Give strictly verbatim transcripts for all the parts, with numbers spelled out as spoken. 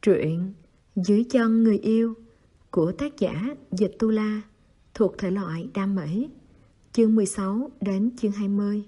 Truyện Dưới chân người yêu của tác giả Dịch Tu La thuộc thể loại đam mỹ, chương mười sáu đến chương hai mươi.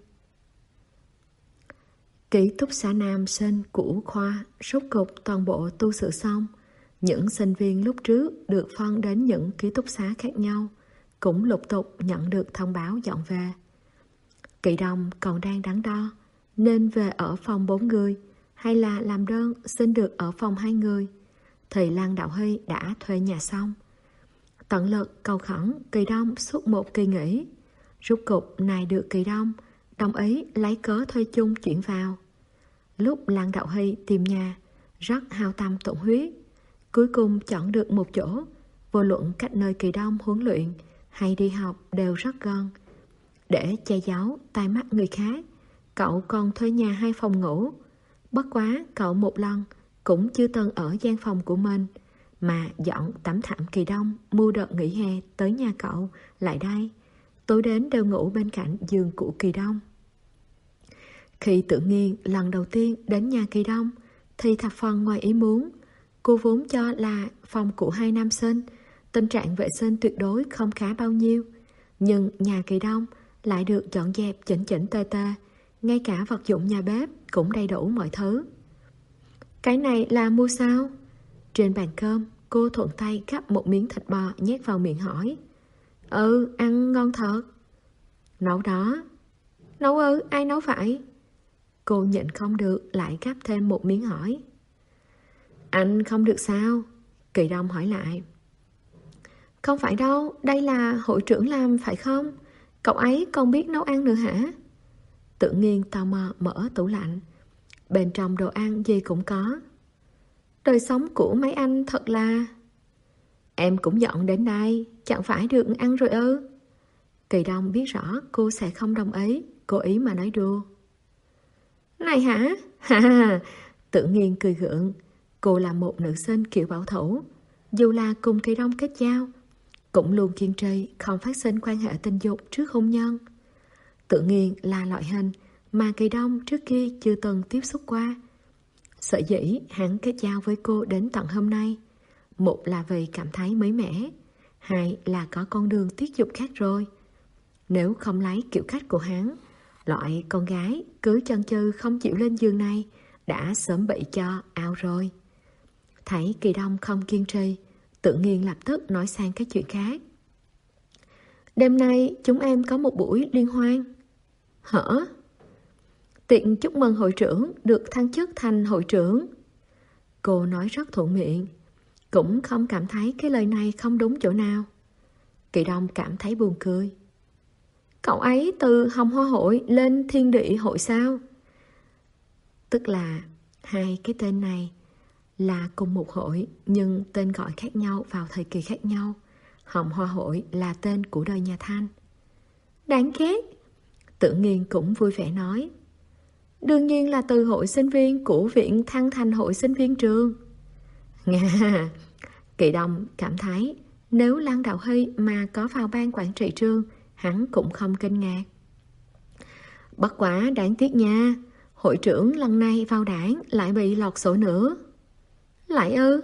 Ký túc xá nam sinh của khoa rốt cục toàn bộ tu sửa xong. Những sinh viên lúc trước được phân đến những ký túc xá khác nhau cũng lục tục nhận được thông báo dọn về. Kỳ Đông còn đang đắn đo nên về ở phòng bốn người hay là làm đơn xin được ở phòng hai người, thì Lan Đạo Huy đã thuê nhà xong. Tận lực cầu khẩn Kỳ Đông suốt một kỳ nghỉ, rốt cục này được Kỳ Đông đồng ý lấy cớ thuê chung chuyển vào. Lúc Lan Đạo Huy tìm nhà rất hao tâm tổn huyết, cuối cùng chọn được một chỗ, vô luận cách nơi Kỳ Đông huấn luyện hay đi học đều rất gần. Để che giấu tai mắt người khác, cậu còn thuê nhà hai phòng ngủ. Bất quá cậu một lần cũng chưa từng ở gian phòng của mình, mà dọn tấm thảm Kỳ Đông mua đợt nghỉ hè tới nhà cậu lại đây, tối đến đều ngủ bên cạnh giường của Kỳ Đông. Khi Tự Nghiên lần đầu tiên đến nhà Kỳ Đông thì thập phần ngoài ý muốn. Cô vốn cho là phòng của hai nam sinh, tình trạng vệ sinh tuyệt đối không khá bao nhiêu, nhưng nhà Kỳ Đông lại được dọn dẹp chỉnh chỉnh tề tề, ngay cả vật dụng nhà bếp cũng đầy đủ mọi thứ. Cái này là mua sao? Trên bàn cơm, cô thuận tay gắp một miếng thịt bò nhét vào miệng hỏi. Ừ, ăn ngon thật. Nấu đó. Nấu ư, ai nấu vậy? Cô nhịn không được lại gắp thêm một miếng hỏi. Anh không được sao? Kỳ Đông hỏi lại. Không phải đâu, đây là hội trưởng làm phải không? Cậu ấy còn biết nấu ăn nữa hả? Tự Nghiên tò mò mở tủ lạnh. Bên trong đồ ăn gì cũng có. Đời sống của mấy anh thật là... Em cũng dọn đến đây, chẳng phải được ăn rồi ư? Kỳ Đông biết rõ cô sẽ không đồng ý, cố ý mà nói đùa. Này hả? Ha ha. Tự Nghiên cười gượng. Cô là một nữ sinh kiểu bảo thủ, dù là cùng Kỳ Đông kết giao, cũng luôn kiên trì không phát sinh quan hệ tình dục trước hôn nhân. Tự Nghiên là loại hình mà Kỳ Đông trước kia chưa từng tiếp xúc qua. Sở dĩ hắn kết giao với cô đến tận hôm nay, một là vì cảm thấy mới mẻ, hai là có con đường tiết dục khác rồi. Nếu không lấy kiểu cách của hắn, loại con gái cứ chần chừ không chịu lên giường này đã sớm bị cho ao rồi. Thấy Kỳ Đông không kiên trì, Tự Nghiên lập tức nói sang cái chuyện khác. Đêm nay chúng em có một buổi liên hoan. Hả? Tiện chúc mừng hội trưởng được thăng chức thành hội trưởng. Cô nói rất thuận miệng, cũng không cảm thấy cái lời này không đúng chỗ nào. Kỳ Đông cảm thấy buồn cười. Cậu ấy từ Hồng Hoa hội lên Thiên Địa hội sao? Tức là hai cái tên này là cùng một hội, nhưng tên gọi khác nhau vào thời kỳ khác nhau. Hồng Hoa hội là tên của đời nhà Thanh. Đáng ghét. Tự Nghiên cũng vui vẻ nói. Đương nhiên là từ hội sinh viên của viện thăng thành hội sinh viên trường. Nga. Kỳ Đông cảm thấy nếu Lan Đạo Huy mà có vào ban quản trị trường, hắn cũng không kinh ngạc. Bất quá đáng tiếc nha, hội trưởng lần này vào đảng lại bị lọt sổ nữa. Lại ư?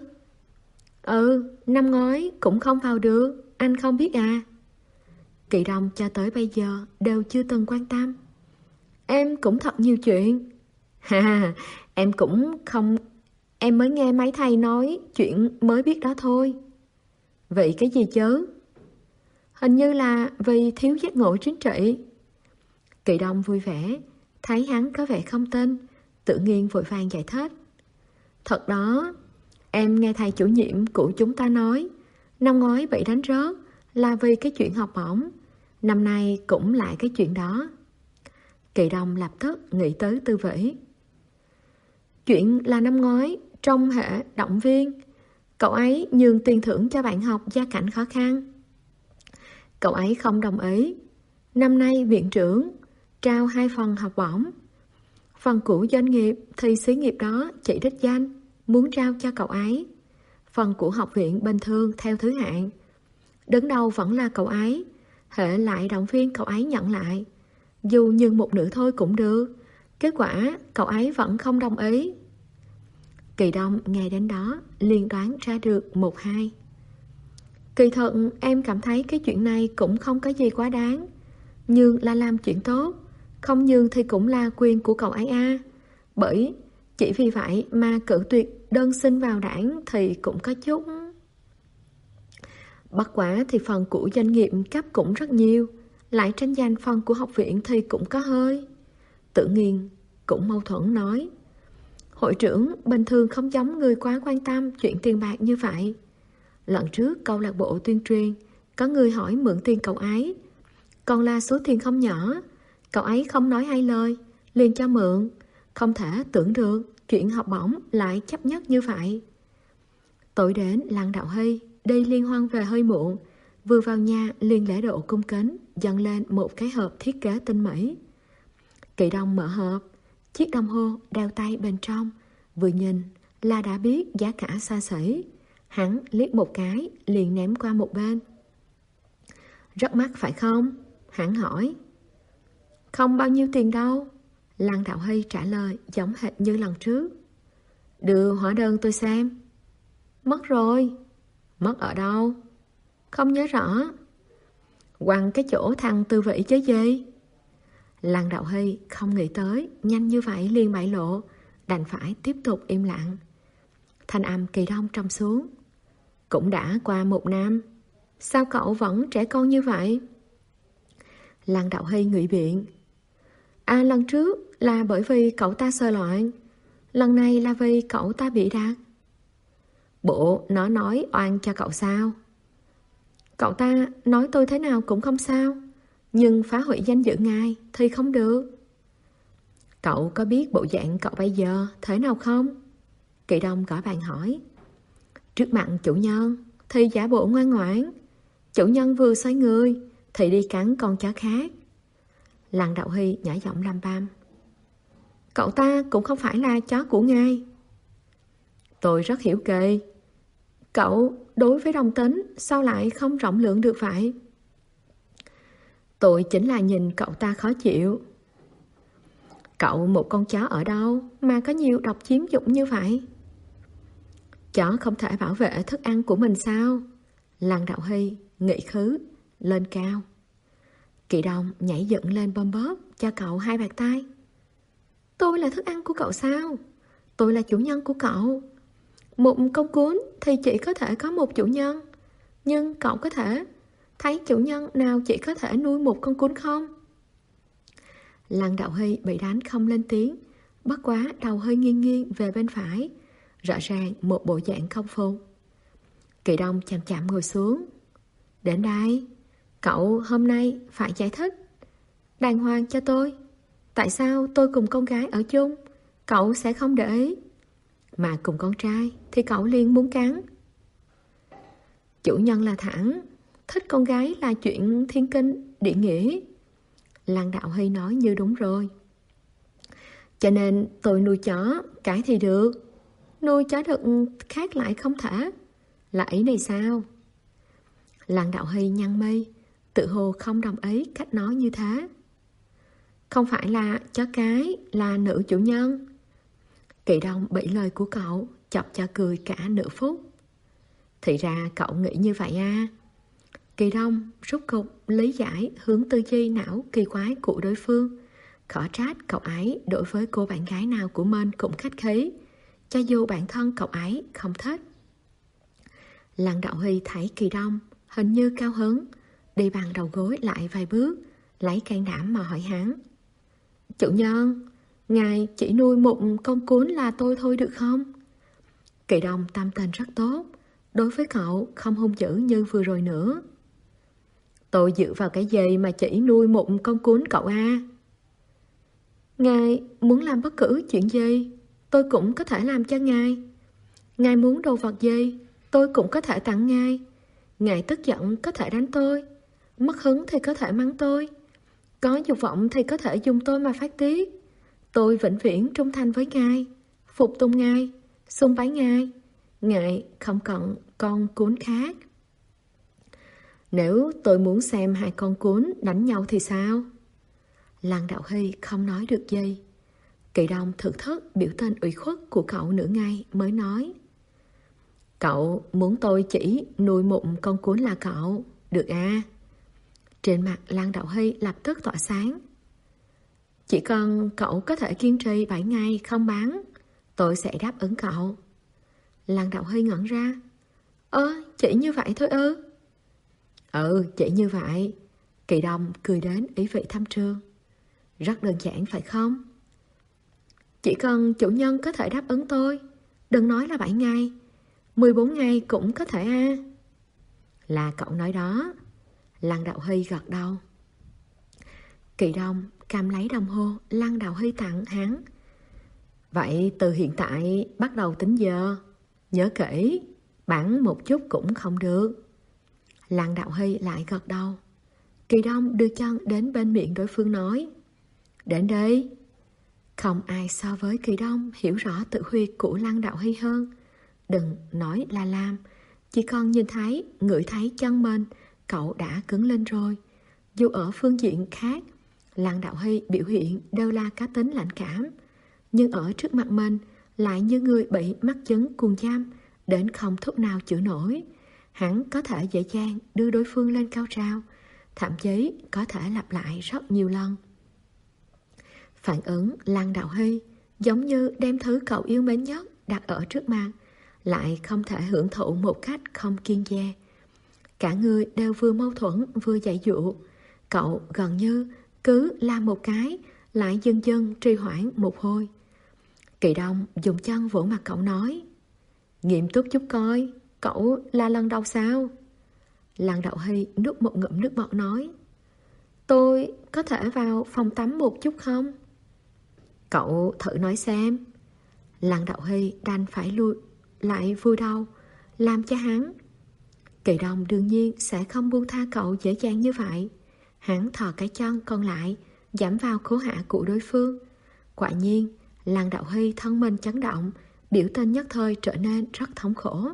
Ừ, năm ngoái cũng không vào được, anh không biết à? Kỳ Đông cho tới bây giờ đều chưa từng quan tâm. Em cũng thật nhiều chuyện. Ha, em cũng không... Em mới nghe mấy thầy nói chuyện mới biết đó thôi. Vậy cái gì chứ? Hình như là vì thiếu giác ngộ chính trị. Kỳ Đông vui vẻ, thấy hắn có vẻ không tin, Tự Nghiên vội vàng giải thích. Thật đó, em nghe thầy chủ nhiệm của chúng ta nói, năm ngoái bị đánh rớt là vì cái chuyện học bổng, năm nay cũng lại cái chuyện đó. Kỳ Đông lập tức nghĩ tới Tư Vĩ. Chuyện là năm ngoái trong hệ động viên, cậu ấy nhường tiền thưởng cho bạn học gia cảnh khó khăn. Cậu ấy không đồng ý. Năm nay viện trưởng trao hai phần học bổng. Phần của doanh nghiệp thì xí nghiệp đó chỉ đích danh muốn trao cho cậu ấy. Phần của học viện bình thường theo thứ hạng. Đứng đầu vẫn là cậu ấy, hệ lại động viên cậu ấy nhận lại. Dù nhường một nửa thôi cũng được. Kết quả cậu ấy vẫn không đồng ý. Kỳ Đông nghe đến đó liền đoán ra được một hai. Kỳ thật em cảm thấy cái chuyện này cũng không có gì quá đáng. Nhưng là làm chuyện tốt, không nhưng thì cũng là quyền của cậu ấy à. Bởi chỉ vì vậy mà cự tuyệt đơn xin vào đảng thì cũng có chút. Bất quá thì phần của doanh nghiệp cấp cũng rất nhiều, lại tranh giành phần của học viện thì cũng có hơi. Tự nhiên cũng mâu thuẫn nói, hội trưởng bình thường không giống người quá quan tâm chuyện tiền bạc như vậy. Lần trước câu lạc bộ tuyên truyền có người hỏi mượn tiền cậu ấy, còn là số tiền không nhỏ. Cậu ấy không nói hai lời liền cho mượn. Không thể tưởng được chuyện học bổng lại chấp nhất như vậy. Tối đến Lăng Đạo Hy đi liên hoan về hơi muộn, vừa vào nhà liền lễ độ cung kính dâng lên một cái hộp thiết kế tinh mỹ. Kỳ Đông mở hộp, chiếc đồng hồ đeo tay bên trong vừa nhìn là đã biết giá cả xa xỉ. Hắn liếc một cái liền ném qua một bên. Rất mắc phải không? Hắn hỏi. Không bao nhiêu tiền đâu, Lăng Đạo Hy trả lời giống hệt như lần trước. Đưa hóa đơn tôi xem. Mất rồi. Mất ở đâu? Không nhớ rõ. Quăng cái chỗ thằng Tư Vĩ chứ gì. Lăng Đạo Hy không nghĩ tới nhanh như vậy liền bại lộ, đành phải tiếp tục im lặng. Thanh âm Kỳ Đông trầm xuống. Cũng đã qua một năm, sao cậu vẫn trẻ con như vậy? Lăng Đạo Hy ngụy biện. À, lần trước là bởi vì cậu ta sơ loạn, lần này là vì cậu ta bị đặt. Bộ nó nói oan cho cậu sao? Cậu ta nói tôi thế nào cũng không sao, nhưng phá hủy danh dự ngài thì không được. Cậu có biết bộ dạng cậu bây giờ thế nào không? Kỳ Đông gõ bàn hỏi. Trước mặt chủ nhân thì giả bộ ngoan ngoãn, chủ nhân vừa xoay người thì đi cắn con chó khác. Lăng Đạo Hy nhỏ giọng lầm bầm. Cậu ta cũng không phải là chó của ngài. Tôi rất hiểu kỳ. Cậu đối với đồng tính sao lại không rộng lượng được vậy? Tôi chính là nhìn cậu ta khó chịu. Cậu một con chó ở đâu mà có nhiều độc chiếm dụng như vậy? Chó không thể bảo vệ thức ăn của mình sao? Lăng Đạo Hy nghị khứ lên cao. Kỳ Đông nhảy dựng lên bôm bóp cho cậu hai bạt tay. Tôi là thức ăn của cậu sao? Tôi là chủ nhân của cậu. Một con cún thì chỉ có thể có một chủ nhân, nhưng cậu có thể thấy chủ nhân nào chỉ có thể nuôi một con cún không? Lăng Đạo Hy bị đánh không lên tiếng, bất quá đầu hơi nghiêng nghiêng về bên phải, rõ ràng một bộ dạng không phục. Kỳ Đông chậm chậm ngồi xuống. Đến đây, cậu hôm nay phải giải thích đàng hoàng cho tôi. Tại sao tôi cùng con gái ở chung cậu sẽ không để ý, mà cùng con trai thì cậu liền muốn cắn? Chủ nhân là thẳng, thích con gái là chuyện thiên kinh địa nghĩa. Lăng Đạo Hy nói như đúng rồi. Cho nên tôi nuôi chó, cái thì được, nuôi chó đực khác lại không thể. Là ý này sao? Lăng Đạo Hy nhăn mi, tự hồ không đồng ý cách nói như thế. Không phải là chó cái, là nữ chủ nhân. Kỳ Đông bị lời của cậu chọc cho cười cả nửa phút. Thì ra cậu nghĩ như vậy à? Kỳ Đông rút cục lý giải hướng tư duy não kỳ quái của đối phương. Khó trách cậu ấy đối với cô bạn gái nào của mình cũng khách khí, cho dù bản thân cậu ấy không thích. Lăng Đạo Hy thấy Kỳ Đông hình như cao hứng, đi bằng đầu gối lại vài bước, lấy can đảm mà hỏi hắn. Chủ nhân, ngài chỉ nuôi một con cún là tôi thôi được không? Kỳ Đông tâm tình rất tốt, đối với cậu không hung dữ như vừa rồi nữa. Tôi dựa vào cái gì mà chỉ nuôi một con cún cậu à? Ngài muốn làm bất cứ chuyện gì, tôi cũng có thể làm cho ngài. Ngài muốn đồ vật gì, tôi cũng có thể tặng ngài. Ngài tức giận có thể đánh tôi, mất hứng thì có thể mắng tôi, có dục vọng thì có thể dùng tôi mà phát tiết. Tôi vĩnh viễn trung thành với ngài, phục tùng ngài, sùng bái ngài. Ngài không cần con cún khác. Nếu tôi muốn xem hai con cún đánh nhau thì sao? Lăng Đạo Hy không nói được gì. Kỳ Đông thực thất biểu tình ủy khuất của cậu nửa ngày mới nói: Cậu muốn tôi chỉ nuôi một con cún là cậu, được à? Trên mặt Lăng Đạo Hy lập tức tỏa sáng. Chỉ cần cậu có thể kiên trì bảy ngày không bán, tôi sẽ đáp ứng cậu. Lăng Đạo Hy ngẩn ra. Ơ, chỉ như vậy thôi ư? Ừ, chỉ như vậy. Kỳ Đông cười đến ý vị thâm trường. Rất đơn giản phải không? Chỉ cần chủ nhân có thể đáp ứng tôi, đừng nói là bảy ngày, mười bốn ngày cũng có thể à? Là cậu nói đó. Lăng Đạo Hy gật đầu. Kỳ Đông cầm lấy đồng hồ Lăng Đạo Hy tặng hắn. Vậy từ hiện tại bắt đầu tính giờ. Nhớ kỹ, bẵng một chút cũng không được. Lăng Đạo Hy lại gật đầu. Kỳ Đông đưa chân đến bên miệng đối phương nói: Đến đây. Không ai so với Kỳ Đông hiểu rõ tự huyệt của Lăng Đạo Hy hơn. Đừng nói là làm, chỉ còn nhìn thấy, ngửi thấy chân mình, cậu đã cứng lên rồi. Dù ở phương diện khác, Lăng Đạo Hy biểu hiện đều là cá tính lạnh cảm, nhưng ở trước mặt mình lại như người bị mắc chứng cuồng giam, đến không thuốc nào chữa nổi. Hắn có thể dễ dàng đưa đối phương lên cao trào, thậm chí có thể lặp lại rất nhiều lần. Phản ứng Lăng Đạo Hy giống như đem thứ cậu yêu mến nhất đặt ở trước mặt, lại không thể hưởng thụ một cách không kiêng dè. Cả người đều vừa mâu thuẫn vừa dạy dụ. Cậu gần như cứ làm một cái, lại dần dần trì hoãn một hồi. Kỳ Đông dùng chân vỗ mặt cậu nói: Nghiêm túc chút coi, cậu là lần đầu sao? Lăng Đạo Hy nuốt một ngụm nước bọt nói: Tôi có thể vào phòng tắm một chút không? Cậu thử nói xem. Lăng Đạo Hy đành phải lui lại vui đầu, làm cho hắn. Kỳ Đông đương nhiên sẽ không buông tha cậu dễ dàng như vậy. Hắn thò cái chân còn lại giảm vào khố hạ của đối phương. Quả nhiên, Lăng Đạo Hy thân mình chấn động, biểu tình nhất thời trở nên rất thống khổ.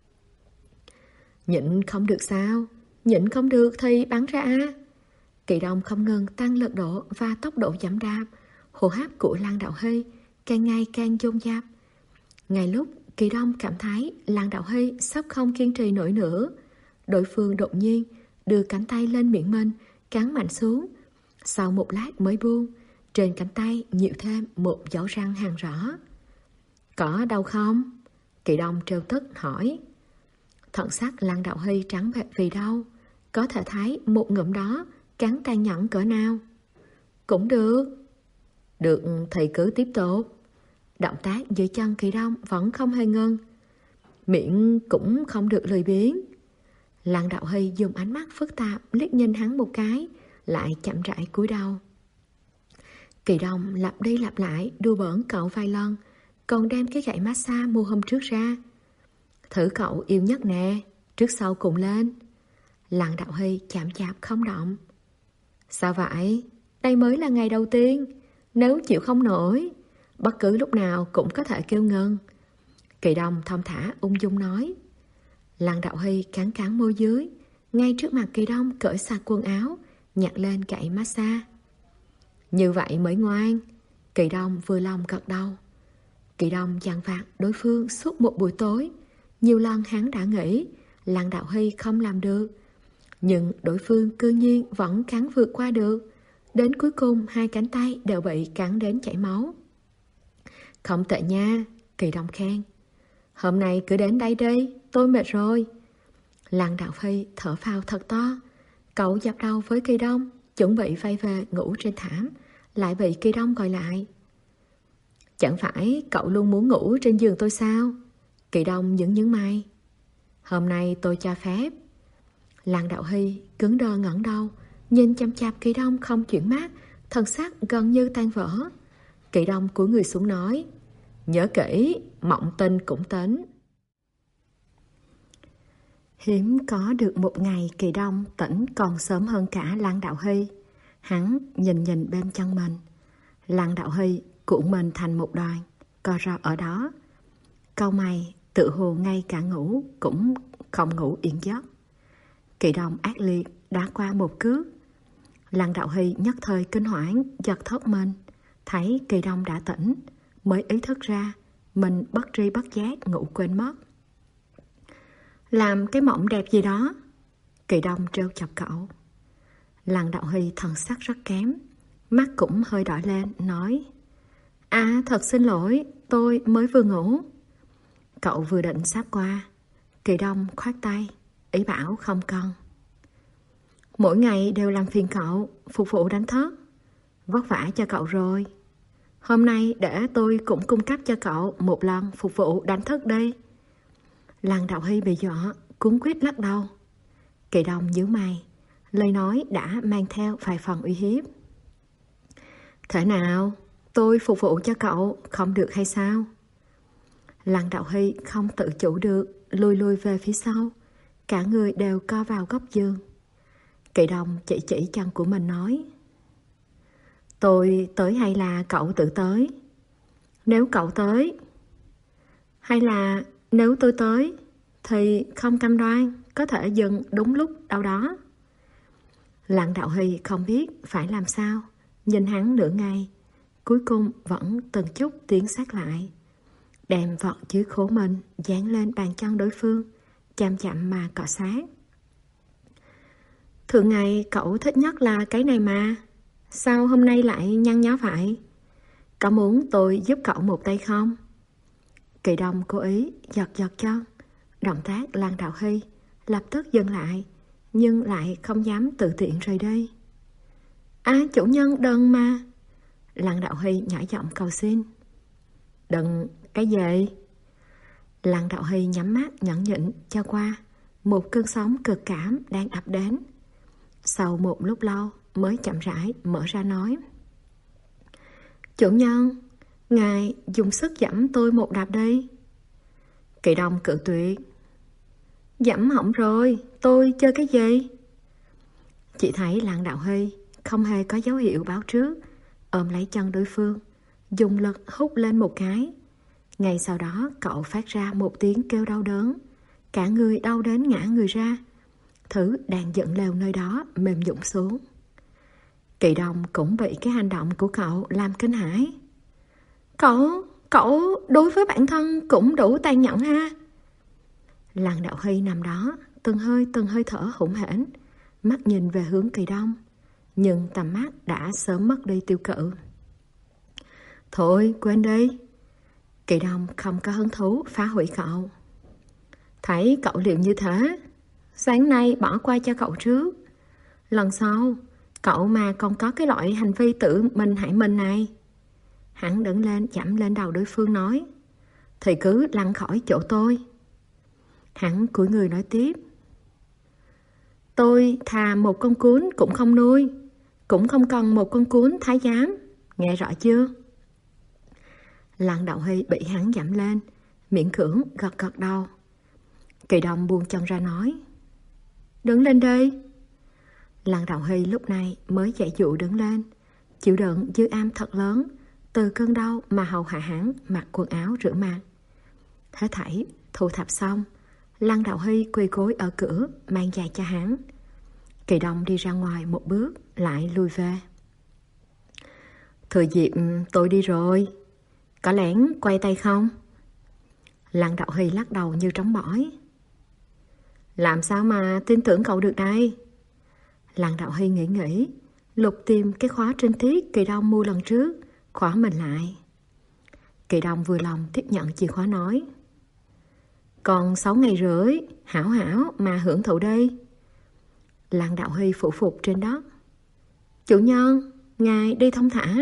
Nhịn không được sao? Nhịn không được thì bắn ra. Kỳ Đông không ngừng tăng lực độ và tốc độ giảm đạp. Hô hấp của Lăng Đạo Hy càng ngày càng dồn dập. Ngay lúc Kỳ Đông cảm thấy Lăng Đạo Hy sắp không kiên trì nổi nữa, đối phương đột nhiên đưa cánh tay lên miệng mình, cắn mạnh xuống. Sau một lát mới buông, trên cánh tay nhiều thêm một dấu răng hằn rõ. Có đau không? Kỳ Đông trêu tức hỏi. Thần sắc Lăng Đạo Hy trắng bệch vì đau, có thể thấy một ngụm đó cắn tàn nhẫn cỡ nào. Cũng được. Được thì cứ tiếp tục. Động tác dưới chân Kỳ Đông vẫn không hề ngưng. Miệng cũng không được lười biếng. Lăng Đạo Hy dùng ánh mắt phức tạp liếc nhìn hắn một cái, lại chậm rãi cúi đầu. Kỳ Đông lặp đi lặp lại đùa bỡn cậu vài lần, còn đem cái gậy massage mua hôm trước ra. Thử cậu yêu nhất nè, trước sau cùng lên. Lăng Đạo Hy chạm chạp không động. Sao vậy? Đây mới là ngày đầu tiên. Nếu chịu không nổi, bất cứ lúc nào cũng có thể kêu ngừng. Kỳ Đông thong thả ung dung nói. Lăng Đạo Hy cắn cắn môi dưới, ngay trước mặt Kỳ Đông cởi sạch quần áo, nhặt lên gậy massage. Như vậy mới ngoan. Kỳ Đông vừa lòng gật đầu. Kỳ Đông dằn vặt đối phương suốt một buổi tối. Nhiều lần hắn đã nghĩ Lăng Đạo Hy không làm được, nhưng đối phương cư nhiên vẫn cắn vượt qua được. Đến cuối cùng hai cánh tay đều bị cắn đến chảy máu. Không tệ nha, Kỳ Đông khen. Hôm nay cứ đến đây đi, tôi mệt rồi. Lăng Đạo Hy thở phào thật to. Cậu dập đầu với Kỳ Đông, chuẩn bị vay về ngủ trên thảm, lại bị Kỳ Đông gọi lại. Chẳng phải cậu luôn muốn ngủ trên giường tôi sao? Kỳ Đông nhướng nhướng mày. Hôm nay tôi cho phép. Lăng Đạo Hy cứng đờ ngẩng đầu, nhìn chăm chạp Kỳ Đông không chuyển mắt, thần sắc gần như tan vỡ. Kỳ Đông cúi người xuống nói. Nhớ kỹ, mộng tinh cũng tính. Hiếm có được một ngày Kỳ Đông tỉnh còn sớm hơn cả Lăng Đạo Hy. Hắn nhìn nhìn bên chân mình. Lăng Đạo Hy cuộn mình thành một đoàn, co ro ở đó. Cau mày, tự hồ ngay cả ngủ cũng không ngủ yên giấc. Kỳ Đông ác liệt đá qua một cước. Lăng Đạo Hy nhất thời kinh hoảng, giật thót mình. Thấy Kỳ Đông đã tỉnh, mới ý thức ra mình bất tri bất giác ngủ quên mất. Làm cái mộng đẹp gì đó? Kỳ Đông trêu chọc cậu. Lăng Đạo Hy thần sắc rất kém, mắt cũng hơi đỏ lên, nói: À, thật xin lỗi, tôi mới vừa ngủ. Cậu vừa định sáp qua, Kỳ Đông khoát tay, ý bảo không cần. Mỗi ngày đều làm phiền cậu, phục vụ đánh thức, vất vả cho cậu rồi. Hôm nay để tôi cũng cung cấp cho cậu một lần phục vụ đánh thức đi. Lăng Đạo Hy bị dọa, cuống quýt lắc đầu. Kỳ Đông nhíu mày, lời nói đã mang theo vài phần uy hiếp. Thế nào, tôi phục vụ cho cậu không được hay sao? Lăng Đạo Hy không tự chủ được, lùi lùi về phía sau, cả người đều co vào góc giường. Kỳ Đông chỉ chỉ chân của mình nói: Tôi tới hay là cậu tự tới? Nếu cậu tới. Hay là nếu tôi tới thì không cam đoan có thể dừng đúng lúc đâu đó. Lăng Đạo Hy không biết phải làm sao, nhìn hắn nửa ngày, cuối cùng vẫn từng chút tiến sát lại, đem vọt dưới khố mình dán lên bàn chân đối phương, chậm chậm mà cọ sát. Thường ngày cậu thích nhất là cái này mà, sao hôm nay lại nhăn nhó vậy? Có muốn tôi giúp cậu một tay không? Kỳ Đông cố ý giật giật chân, động tác Lăng Đạo Hy lập tức dừng lại, nhưng lại không dám tự tiện rời đi. À, chủ nhân đừng mà. Lăng Đạo Hy nhỏ giọng cầu xin. Đừng cái gì? Lăng Đạo Hy nhắm mắt nhẫn nhịn cho qua một cơn sóng cực cảm đang ập đến. Sau một lúc lâu mới chậm rãi mở ra nói: Chủ nhân, ngài dùng sức giẫm tôi một đạp đi. Kỳ Đông cự tuyệt. Giẫm hỏng rồi, tôi chơi cái gì? Chỉ thấy Lăng Đạo Hy không hề có dấu hiệu báo trước, ôm lấy chân đối phương, dùng lực hút lên một cái. Ngay sau đó cậu phát ra một tiếng kêu đau đớn, cả người đau đến ngã người ra, thứ đang dựng lều nơi đó mềm nhũn xuống. Kỳ Đông cũng bị cái hành động của cậu làm kinh hãi. Cậu, cậu đối với bản thân cũng đủ tàn nhẫn ha. Lăng Đạo Hy nằm đó, từng hơi từng hơi thở hổn hển, mắt nhìn về hướng Kỳ Đông, nhưng tầm mắt đã sớm mất đi tiêu cự. Thôi quên đi. Kỳ Đông không có hứng thú phá hủy cậu. Thấy cậu liệu như thế, sáng nay bỏ qua cho cậu trước. Lần sau cậu mà còn có cái loại hành vi tự mình hại mình này, hắn đứng lên chạm lên đầu đối phương nói, thì cứ lăn khỏi chỗ tôi. Hắn cúi người nói tiếp: Tôi thà một con cún cũng không nuôi, cũng không cần một con cún thái giám, nghe rõ chưa? Lăng Đạo Hy bị hắn dẫm lên, miễn cưỡng gật gật đầu. Kỳ Đông buông chân ra nói: Đứng lên đi. Lăng Đạo Hy lúc này mới dạy dụ đứng lên, chịu đựng dư am thật lớn từ cơn đau mà hầu hạ hắn mặc quần áo rửa mặt. Thế thảy thu thập xong, Lăng Đạo Hy quỳ gối ở cửa mang giày cho hắn. Kỳ Đông đi ra ngoài một bước lại lùi về. Thừa dịp tôi đi rồi, có lén quay tay không? Lăng Đạo Hy lắc đầu như trống bỏi. Làm sao mà tin tưởng cậu được đây? Lăng Đạo Hy nghĩ nghĩ, lục tìm cái khóa trinh tiết Kỳ Đông mua lần trước, khóa mình lại. Kỳ Đông vừa lòng tiếp nhận chìa khóa nói: Còn sáu ngày rưỡi, hảo hảo mà hưởng thụ đi. Lăng Đạo Hy phủ phục trên đất. Chủ nhân, ngài đi thông thả.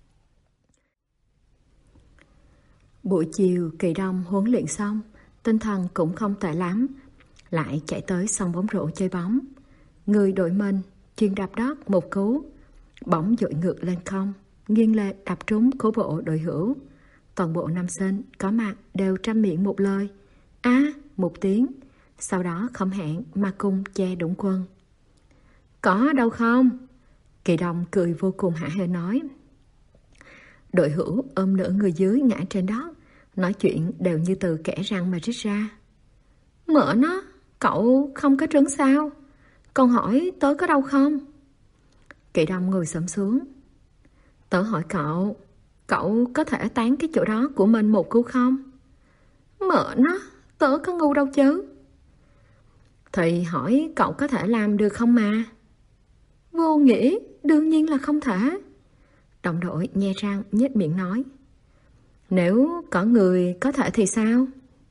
Buổi chiều Kỳ Đông huấn luyện xong, tinh thần cũng không tệ lắm, lại chạy tới sân bóng rổ chơi bóng. Người đội mình chuyên đạp đất một cú, bóng dội ngược lên không, nghiêng lệch đập trúng cố bộ đội hữu. Toàn bộ nam sinh có mặt đều trăm miệng một lời á à, một tiếng, sau đó không hẹn mà cùng che đũng quân. Có đâu không? Kỳ Đông cười vô cùng hả hê nói. Đội hữu ôm nửa người dưới ngã trên đất, nói chuyện đều như từ kẽ răng mà rít ra. Mỡ nó, cậu không có trứng sao? Còn hỏi tớ có đau không? Kỳ Đông ngồi xổm xuống. Tớ hỏi cậu, Cậu có thể tán cái chỗ đó của mình một cú không? Mợ nó, tớ có ngu đâu chứ. Thì hỏi cậu có thể làm được không mà. Vô nghĩa, đương nhiên là không thể. Đồng đội nhe răng nhếch miệng nói. Nếu có người có thể thì sao?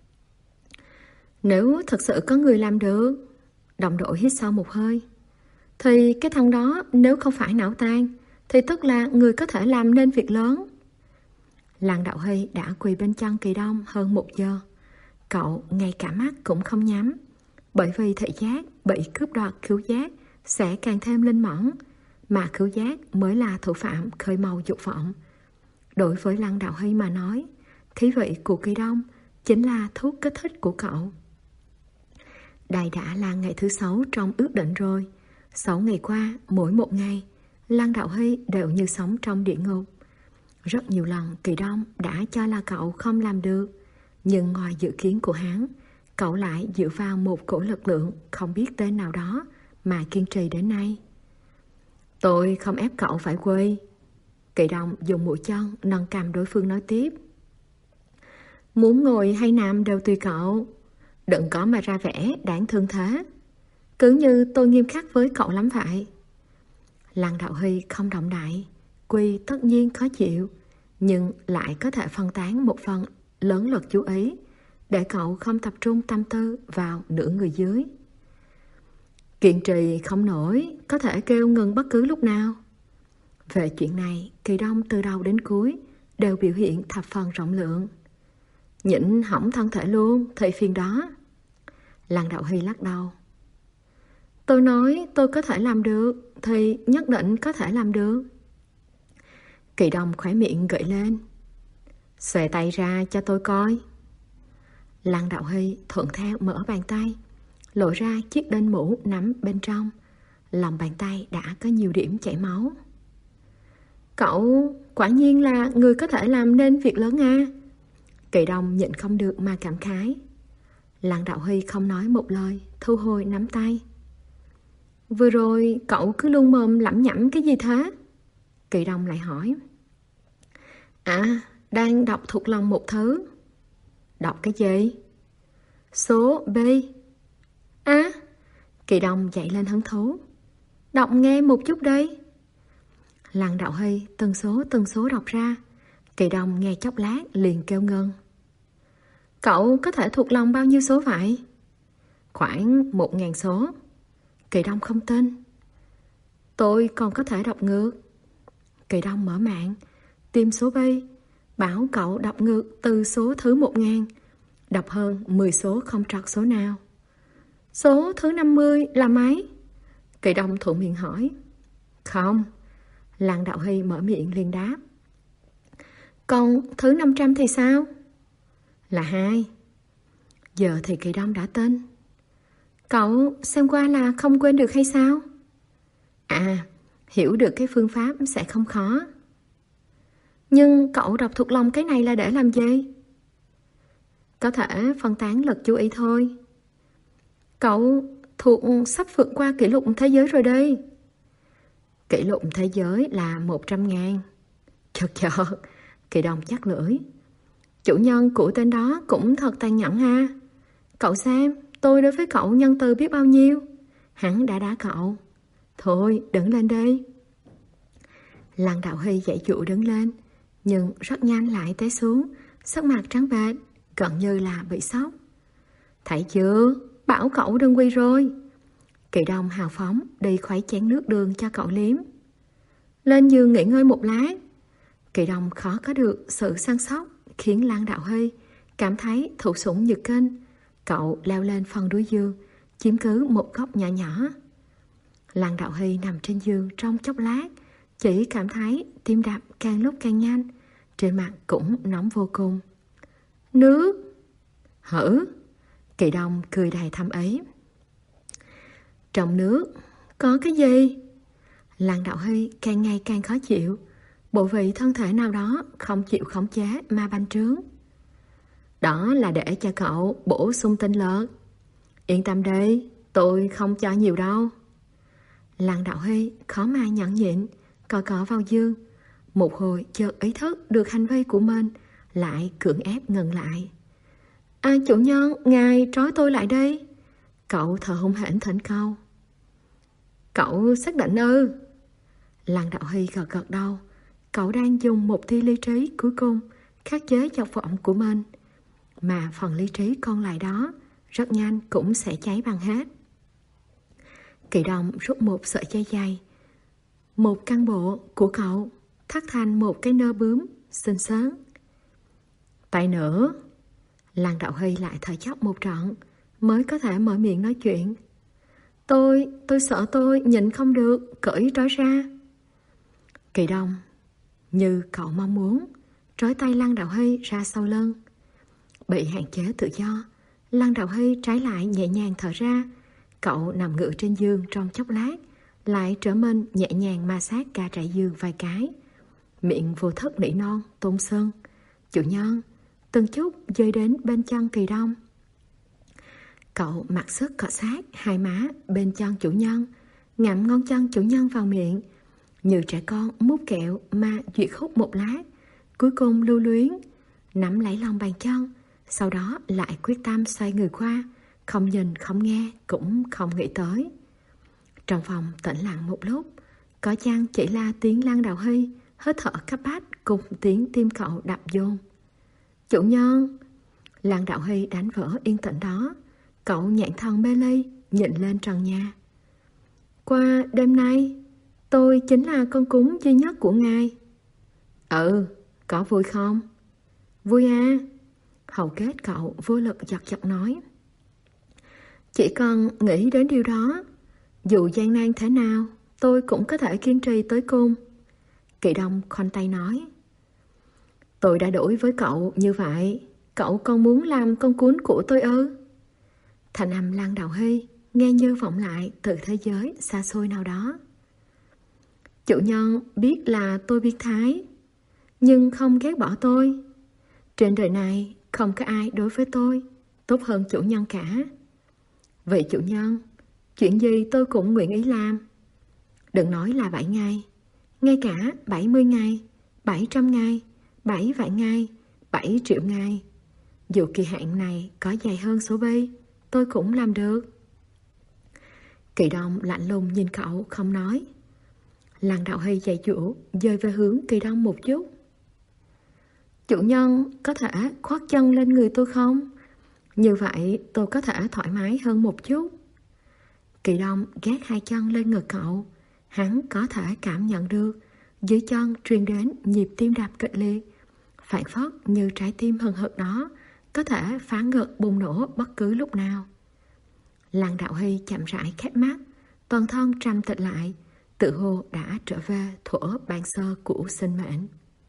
Nếu thật sự có người làm được, đồng đội hít sâu một hơi, thì cái thằng đó nếu không phải não tàn, thì tức là người có thể làm nên việc lớn. Lăng Đạo Hy đã quỳ bên chân Kỳ Đông hơn một giờ. Cậu ngay cả mắt cũng không nhắm, bởi vì thị giác bị cướp đoạt khứu giác sẽ càng thêm linh mẫn, mà khứu giác mới là thủ phạm khơi màu dục vọng. Đối với Lăng Đạo Hy mà nói, khí vị của Kỳ Đông chính là thuốc kích thích của cậu. Đây đã là ngày thứ sáu trong ước định rồi. Sáu ngày qua, mỗi một ngày, Lăng Đạo Hy đều như sống trong địa ngục. Rất nhiều lần Kỳ Đông đã cho là cậu không làm được, nhưng ngoài dự kiến của hắn, cậu lại dựa vào một cổ lực lượng không biết tên nào đó mà kiên trì đến nay. Tôi không ép cậu phải quỳ. Kỳ Đông dùng mũi chân nâng cằm đối phương nói tiếp. Muốn ngồi hay nằm đều tùy cậu. Đừng có mà ra vẻ đáng thương thế. Cứ như tôi nghiêm khắc với cậu lắm vậy. Lăng Đạo Hy không động đậy. Quỳ tất nhiên khó chịu, nhưng lại có thể phân tán một phần lớn lực chú ý, để cậu không tập trung tâm tư vào nửa người dưới. Kiên trì không nổi, có thể kêu ngừng bất cứ lúc nào. Về chuyện này, Kỳ Đông từ đầu đến cuối đều biểu hiện thập phần rộng lượng. Nhịn hỏng thân thể luôn thì phiền đó. Lăng Đạo Hy lắc đầu. Tôi nói tôi có thể làm được thì nhất định có thể làm được. Kỳ Đông khóe miệng gợi lên. Xòe tay ra cho tôi coi. Lăng Đạo Hy thuận theo mở bàn tay, lộ ra chiếc đinh mũ nắm bên trong. Lòng bàn tay đã có nhiều điểm chảy máu. Cậu quả nhiên là người có thể làm nên việc lớn à. Kỳ Đông nhịn không được mà cảm khái. Lăng Đạo Hy không nói một lời, thu hồi nắm tay. Vừa rồi cậu cứ luôn mồm lẩm nhẩm cái gì thế? Kỳ Đông lại hỏi. À, đang đọc thuộc lòng một thứ. Đọc cái gì? Số B. À, Kỳ Đông chạy lên hứng thú. Đọc nghe một chút đây. Lăng Đạo Hy từng số từng số đọc ra. Kỳ Đông nghe chốc lát liền kêu ngân. Cậu có thể thuộc lòng bao nhiêu số vậy? Khoảng một ngàn số. Kỳ Đông không tin. Tôi còn có thể đọc ngược. Kỳ Đông mở mạng, tìm số B, bảo cậu đọc ngược từ số thứ một ngàn, đọc hơn mười số không trật số nào. Số thứ năm mươi là mấy? Kỳ Đông thuận miệng hỏi. Không. Lăng Đạo Hy mở miệng liền đáp. Còn thứ năm trăm thì sao? Là hai. Giờ thì Kỳ Đông đã tin. Cậu xem qua là không quên được hay sao? À, hiểu được cái phương pháp sẽ không khó. Nhưng cậu đọc thuộc lòng cái này là để làm gì? Có thể phân tán lực chú ý thôi. Cậu thuộc sắp vượt qua kỷ lục thế giới rồi đây. Kỷ lục thế giới là một trăm ngàn. Chợt chợt, Kỳ Đông chắc lưỡi. Chủ nhân của tên đó cũng thật tàn nhẫn ha. Cậu xem, tôi đối với cậu nhân từ biết bao nhiêu. Hắn đã đá cậu. Thôi, đứng lên đi. Lăng Đạo Hy dậy dụ đứng lên, nhưng rất nhanh lại té xuống, sắc mặt trắng bệch, gần như là bị sốc. Thấy chưa, bảo cậu đừng quỳ rồi. Kỳ Đông hào phóng đi khuấy chén nước đường cho cậu liếm. Lên giường nghỉ ngơi một lát. Kỳ Đông khó có được sự săn sóc, khiến Lăng Đạo Hy cảm thấy thụ sủng nhược kinh. Cậu leo lên phần đuôi giường, chiếm cứ một góc nhỏ nhỏ. Lăng Đạo Hy nằm trên giường trong chốc lát, chỉ cảm thấy tim đập càng lúc càng nhanh, trên mặt cũng nóng vô cùng. Nước? Hử? Kỳ Đông cười đầy thâm ý. Trong nước có cái gì? Lăng Đạo Hy càng ngày càng khó chịu, bộ vị thân thể nào đó không chịu khống chế mà bành trướng. Đó là để cho cậu bổ sung tinh lực. Yên tâm đi, tôi không cho nhiều đâu. Lăng Đạo Hy khó mà nhẫn nhịn, cọ cọ vào giường, Một hồi chợt ý thức được hành vi của mình, lại cưỡng ép ngừng lại. À, chủ nhân, ngài trói tôi lại đi. Cậu thở hổn hển thỉnh cầu. Cậu xác định ư? Lăng Đạo Hy gật gật đầu. Cậu đang dùng một tia lý trí cuối cùng khắc chế dục vọng của mình, mà phần lý trí còn lại đó rất nhanh cũng sẽ cháy bằng hết. Kỳ Đông rút một sợi dây dày, một căn bộ của cậu thắt thành một cái nơ bướm xinh xắn. Tay nữa. Lăng Đạo Hy lại thở dốc một trận mới có thể mở miệng nói chuyện. Tôi, tôi sợ tôi nhịn không được, cởi trói ra. Kỳ Đông, như cậu mong muốn, trói tay Lăng Đạo Hy ra sau lưng. Bị hạn chế tự do, Lăng Đạo Hy trái lại nhẹ nhàng thở ra. Cậu nằm ngự trên giường trong chốc lát, lại trở mình nhẹ nhàng ma sát cả trải giường vài cái. Miệng vô thức nỉ non tôn sân. Chủ nhân, từng chút rơi đến bên chân Kỳ Đông. Cậu mặc sức cọ sát hai má bên chân chủ nhân, ngậm ngón chân chủ nhân vào miệng, như trẻ con mút kẹo mà duyệt hút một lát, cuối cùng lưu luyến nắm lấy lòng bàn chân, sau đó lại quyết tâm xoay người qua, không nhìn không nghe cũng không nghĩ tới. Trong phòng tĩnh lặng một lúc, có chăng chỉ là tiếng Lăng Đạo Hy hít thở cấp bách cùng tiếng tim cậu đập dồn. Chủ nhân. Lăng Đạo Hy đánh vỡ yên tĩnh đó. Cậu nhãn thần mê ly nhìn lên trần nhà. Qua đêm nay, tôi chính là con cún duy nhất của ngài. Ừ, có vui không? Vui à. Hầu kết cậu vô lực giật giật nói. Chỉ cần nghĩ đến điều đó, dù gian nan thế nào, tôi cũng có thể kiên trì tới cùng. Kỳ Đông khoanh tay nói. Tôi đã đổi với cậu như vậy, cậu còn muốn làm con cún của tôi ư? Thanh âm Lăng Đạo Hy nghe như vọng lại từ thế giới xa xôi nào đó. Chủ nhân biết là tôi biến thái, nhưng không ghét bỏ tôi. Trên đời này không có ai đối với tôi tốt hơn chủ nhân cả. Vậy chủ nhân, chuyện gì tôi cũng nguyện ý làm. Đừng nói là bảy ngày, ngay cả bảy mươi ngày, bảy trăm ngày, bảy vạn ngày, bảy triệu ngày. Dù kỳ hạn này có dài hơn số bi, tôi cũng làm được. Kỳ Đông lạnh lùng nhìn cậu không nói. Lăng Đạo Hy dạy dỗ dời về hướng Kỳ Đông một chút. Chủ nhân có thể khoác chân lên người tôi không? Như vậy tôi có thể thoải mái hơn một chút. Kỳ Đông gác hai chân lên ngực cậu. Hắn có thể cảm nhận được dưới chân truyền đến nhịp tim đập kịch liệt, phản phất như trái tim hừng hực đó có thể phá ngực bùng nổ bất cứ lúc nào. Lăng Đạo Hy chậm rãi khép mắt, toàn thân trầm tĩnh lại, tự hồ đã trở về thuở ban sơ của sinh mệnh.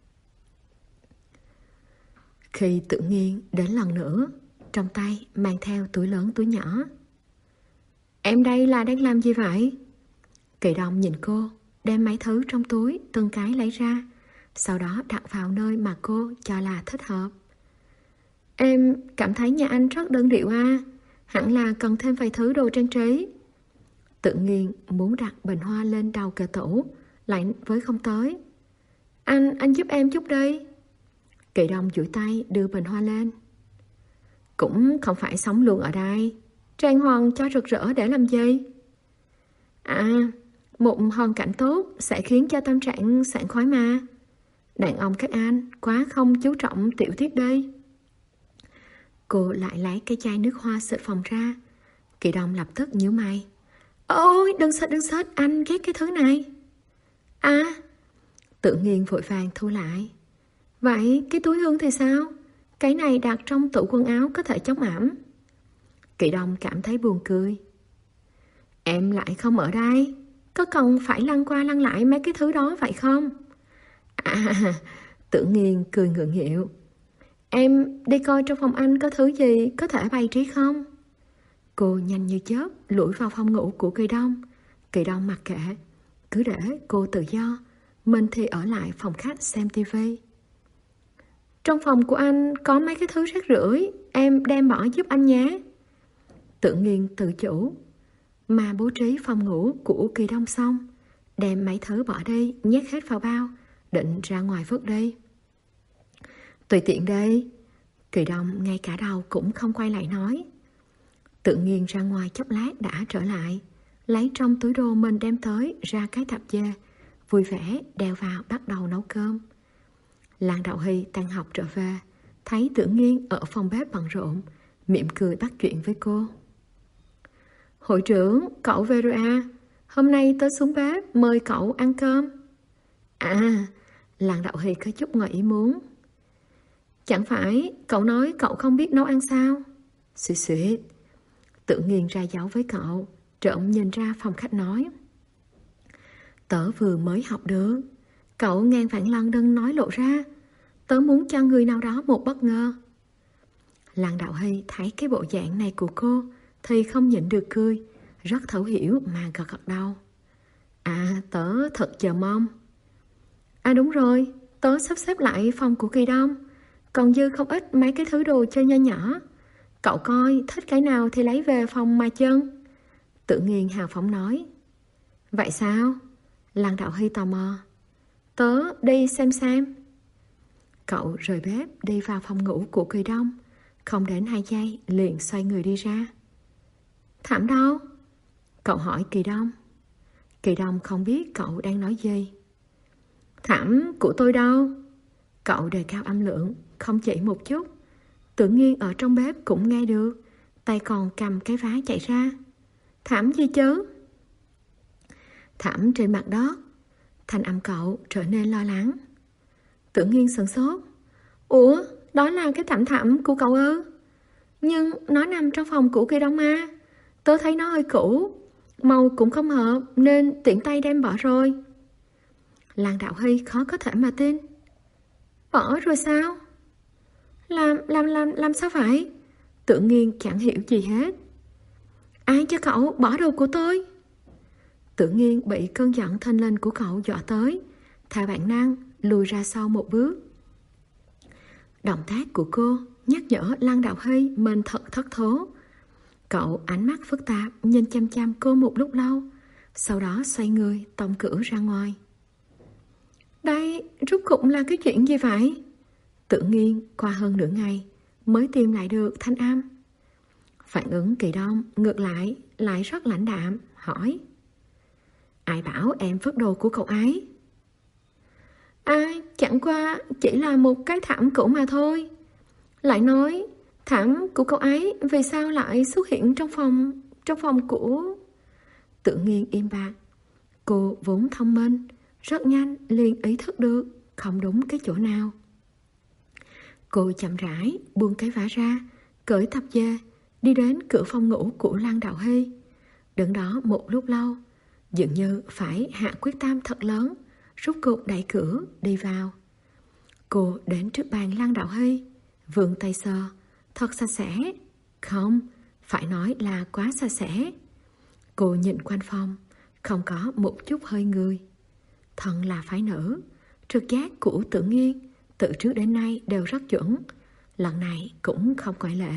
Khi Tự Nghiên đến lần nữa, trong tay mang theo túi lớn túi nhỏ. Em đây là đang làm gì vậy? Kỳ Đông nhìn cô, đem mấy thứ trong túi từng cái lấy ra, sau đó đặt vào nơi mà cô cho là thích hợp. Em cảm thấy nhà anh rất đơn điệu à, hẳn là cần thêm vài thứ đồ trang trí. Tự Nghiên muốn đặt bình hoa lên đầu kệ tủ, lại với không tới. Anh, anh giúp em chút đi. Kỳ Đông duỗi tay đưa bình hoa lên. Cũng không phải sống luôn ở đây, trang hoàng cho rực rỡ để làm gì? À, một hoàn cảnh tốt sẽ khiến cho tâm trạng sảng khoái mà. Đàn ông các anh quá không chú trọng tiểu tiết đi. Cô lại lấy cái chai nước hoa xịt phòng ra. Kỳ Đông lập tức nhíu mày. Ôi, đừng xịt, đừng xịt, anh ghét cái thứ này. À, Tự Nghiên vội vàng thu lại. Vậy cái túi hương thì sao? Cái này đặt trong tủ quần áo có thể chống ẩm. Kỳ Đông cảm thấy buồn cười. Em lại không ở đây, có cần phải lăn qua lăn lại mấy cái thứ đó vậy không? À, Tự Nghiên cười ngượng nghịu. Em đi coi trong phòng anh có thứ gì có thể bày trí không? Cô nhanh như chớp lủi vào phòng ngủ của Kỳ Đông. Kỳ Đông mặc kệ, cứ để cô tự do, mình thì ở lại phòng khách xem tivi. Trong phòng của anh có mấy cái thứ rác rưởi, em đem bỏ giúp anh nhé. Tự Nghiên tự chủ mà bố trí phòng ngủ của Kỳ Đông xong, đem mấy thứ bỏ đi nhét hết vào bao, định ra ngoài vứt đi. Tùy tiện đây. Kỳ Đông ngay cả đầu cũng không quay lại nói. Tự nhiên ra ngoài chốc lát đã trở lại, lấy trong túi đồ mình đem tới ra cái thạp dê, vui vẻ đeo vào bắt đầu nấu cơm. Lan Đậu Hy tan học trở về, thấy Tự Nhiên ở phòng bếp bận rộn, mỉm cười bắt chuyện với cô. Hội trưởng, cậu về rồi à? Hôm nay tớ xuống bếp mời cậu ăn cơm. À, Lan Đậu Hy có chút ngoài ý muốn. Chẳng phải cậu nói cậu không biết nấu ăn sao? Xuyệt xuyệt. Tự Nhiên ra dấu với cậu, trộm nhìn ra phòng khách nói. Tớ vừa mới học được. Cậu ngàn vạn lần đừng nói lộ ra. Tớ muốn cho người nào đó một bất ngờ. Lan Đậu Hy thấy cái bộ dạng này của cô thì không nhịn được cười, rất thấu hiểu mà gật gật đầu. À, tớ thật chờ mong. À đúng rồi, tớ sắp xếp lại phòng của Kỳ Đông, còn dư không ít mấy cái thứ đồ chơi nho nhỏ. Cậu coi thích cái nào thì lấy về phòng mà chân. Tự Nhiên hào phóng nói. Vậy sao? Lan Đậu Hy tò mò. Tớ đi xem xem. Cậu rời bếp đi vào phòng ngủ của Kỳ Đông, không đến hai giây liền xoay người đi ra. Thảm đâu? Cậu hỏi Kỳ Đông. Kỳ Đông không biết cậu đang nói gì. Thảm của tôi đâu? Cậu đề cao âm lượng, không chỉ một chút. Tự Nhiên ở trong bếp cũng nghe được, tay còn cầm cái vá chạy ra. Thảm gì chứ? Thảm trên mặt đất. Thanh âm cậu trở nên lo lắng. Tự Nhiên sửng sốt. Ủa, đó là cái thảm thảm của cậu ư? Nhưng nó nằm trong phòng của Kỳ Đông mà. Tớ thấy nó hơi cũ, màu cũng không hợp nên tiện tay đem bỏ rồi. Lan Đậu Hy khó có thể mà tin. Bỏ rồi sao? Làm, làm, làm, làm sao phải? Tự Nhiên chẳng hiểu gì hết. Ai cho cậu bỏ đồ của tôi? Tự Nhiên bị cơn giận thênh lên của cậu dọa tới, theo bản năng lùi ra sau một bước. Động tác của cô nhắc nhở Lan Đậu Hy mình thật thất thố. Cậu ánh mắt phức tạp nhìn chăm chăm cô một lúc lâu, sau đó xoay người tông cửa ra ngoài. Đây rốt cuộc là cái chuyện gì vậy? Tự Nhiên qua hơn nửa ngày mới tìm lại được thanh âm. Phản ứng Kỳ Đông ngược lại lại rất lãnh đạm, hỏi. Ai bảo em vứt đồ của cậu ấy? À, chẳng qua chỉ là một cái thảm cũ mà thôi. Lại nói, thảm của cậu ấy vì sao lại xuất hiện trong phòng trong phòng của... Tự Nhiên im bặt. Cô vốn thông minh, rất nhanh liền ý thức được không đúng cái chỗ nào. Cô chậm rãi buông cái vả ra, cởi tập dề, đi đến cửa phòng ngủ của Lan Đậu Hy. Đứng đó một lúc lâu, dường như phải hạ quyết tâm thật lớn, rút cuộc đẩy cửa đi vào. Cô đến trước bàn Lan Đậu Hy, vươn tay sờ, thật sạch sẽ. Không, phải nói là quá sạch sẽ. Cô nhìn quanh phòng, không có một chút hơi người. Thân là phái nữ, trực giác của Tự Nhiên từ trước đến nay đều rất chuẩn, lần này cũng không ngoại lệ.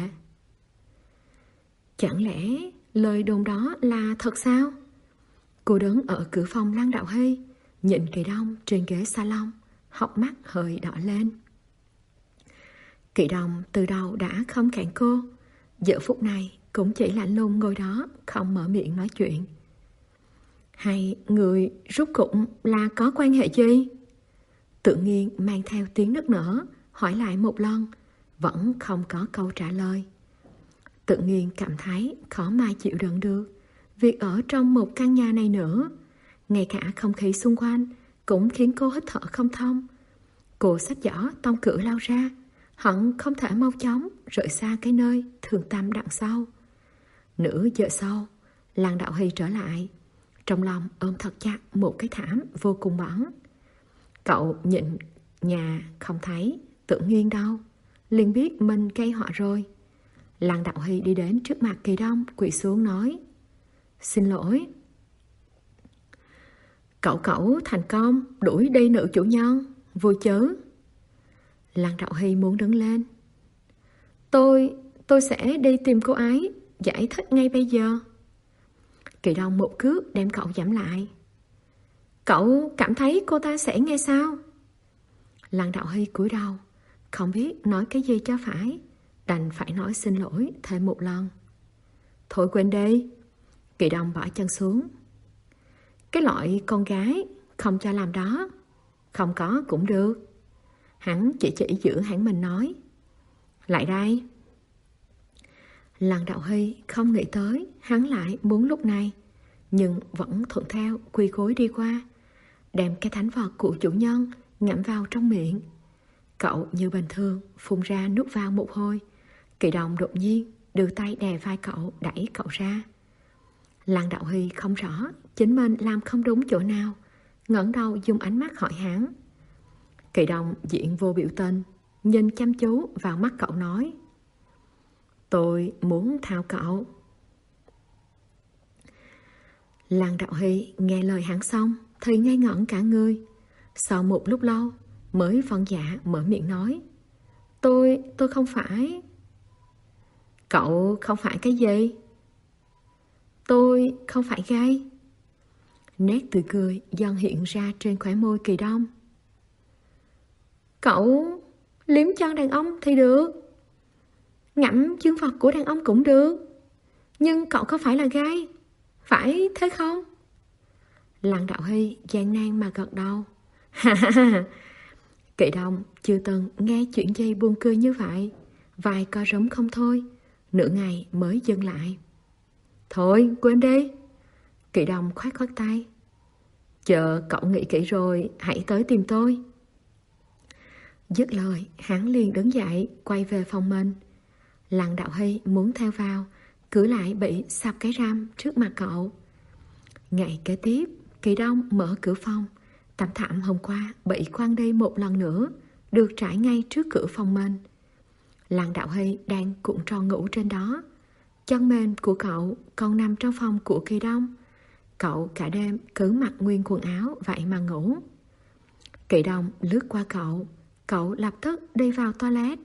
Chẳng lẽ lời đồn đó là thật sao? Cô đứng ở cửa phòng Lan Đậu Hy, nhìn Kỳ Đông trên ghế salon, hốc mắt hơi đỏ lên. Kỳ Đông từ đầu đã không cản cô, giờ phút này cũng chỉ lạnh lùng ngồi đó, không mở miệng nói chuyện. Hay người rốt cuộc là có quan hệ gì? Tự Nhiên mang theo tiếng nức nở, hỏi lại một lần, vẫn không có câu trả lời. Tự Nhiên cảm thấy khó mà chịu đựng được việc ở trong một căn nhà này nữa. Ngay cả không khí xung quanh cũng khiến cô hít thở không thông. Cô xách giỏ tông cửa lao ra, hận không thể mau chóng rời xa cái nơi thường tâm đằng sau. Nửa giờ sau, Lan Đậu Hy trở lại, trong lòng ôm thật chặt một cái thảm vô cùng bẩn. Cậu nhìn nhà không thấy Tự Nhiên đâu, liền biết mình gây họa rồi. Lan Đậu Hy đi đến trước mặt Kỳ Đông, quỳ xuống nói. Xin lỗi. Cậu cậu thành công đuổi đi nữ chủ nhân, vui chứ? Lan Đậu Hy muốn đứng lên. Tôi, tôi sẽ đi tìm cô ấy, giải thích ngay bây giờ. Kỳ Đông một cước đem cậu giảm lại. Cậu cảm thấy cô ta sẽ nghe sao? Lăng Đạo Hy cúi đầu, không biết nói cái gì cho phải, đành phải nói xin lỗi thêm một lần. Thôi quên đi. Kỳ Đông bỏ chân xuống. Cái loại con gái không cho làm đó, không có cũng được. Hắn chỉ chỉ giữa hãng mình nói. Lại đây. Lăng Đạo Hy không nghĩ tới hắn lại muốn lúc này, nhưng vẫn thuận theo quỳ gối đi qua, đem cái thánh vật của chủ nhân ngậm vào trong miệng. Cậu như bình thường phun ra nuốt vào một hồi. Kỳ Đông đột nhiên đưa tay đè vai cậu, đẩy cậu ra. Lăng Đạo Hy không rõ chính mình làm không đúng chỗ nào, ngẩng đầu dùng ánh mắt hỏi hắn. Kỳ Đông diện vô biểu tình, nhìn chăm chú vào mắt cậu nói. Tôi muốn thao cậu. Lăng Đạo Hy nghe lời hắn xong thì ngây ngẩn cả người. Sau một lúc lâu mới vâng dạ mở miệng nói. Tôi, tôi không phải. Cậu không phải cái gì? Tôi không phải gay. Nét tươi cười dần hiện ra trên khóe môi Kỳ Đông. Cậu liếm chân đàn ông thì được, ngậm chương vật của đàn ông cũng được, nhưng cậu có phải là gay, phải thế không? Lăng Đạo Hy gian nan mà gật đầu. Ha ha ha. Kỳ Đông chưa từng nghe chuyện gì buồn cười như vậy, vài co rúm không thôi, nửa ngày mới dừng lại. Thôi quên đi. Kỳ Đông khoát khoát tay. Chờ cậu nghĩ kỹ rồi hãy tới tìm tôi. Dứt lời hắn liền đứng dậy quay về phòng mình. Lăng Đạo Hy muốn theo vào, cứ lại bị sập cái răm trước mặt cậu. Ngày kế tiếp, Kỳ Đông mở cửa phòng. Tấm thảm hôm qua bị quăng đi một lần nữa, được trải ngay trước cửa phòng mình. Lăng Đạo Hy đang cuộn tròn ngủ trên đó. Chân mềm của cậu còn nằm trong phòng của Kỳ Đông. Cậu cả đêm cứ mặc nguyên quần áo vậy mà ngủ. Kỳ Đông lướt qua cậu, cậu lập tức đi vào toilet.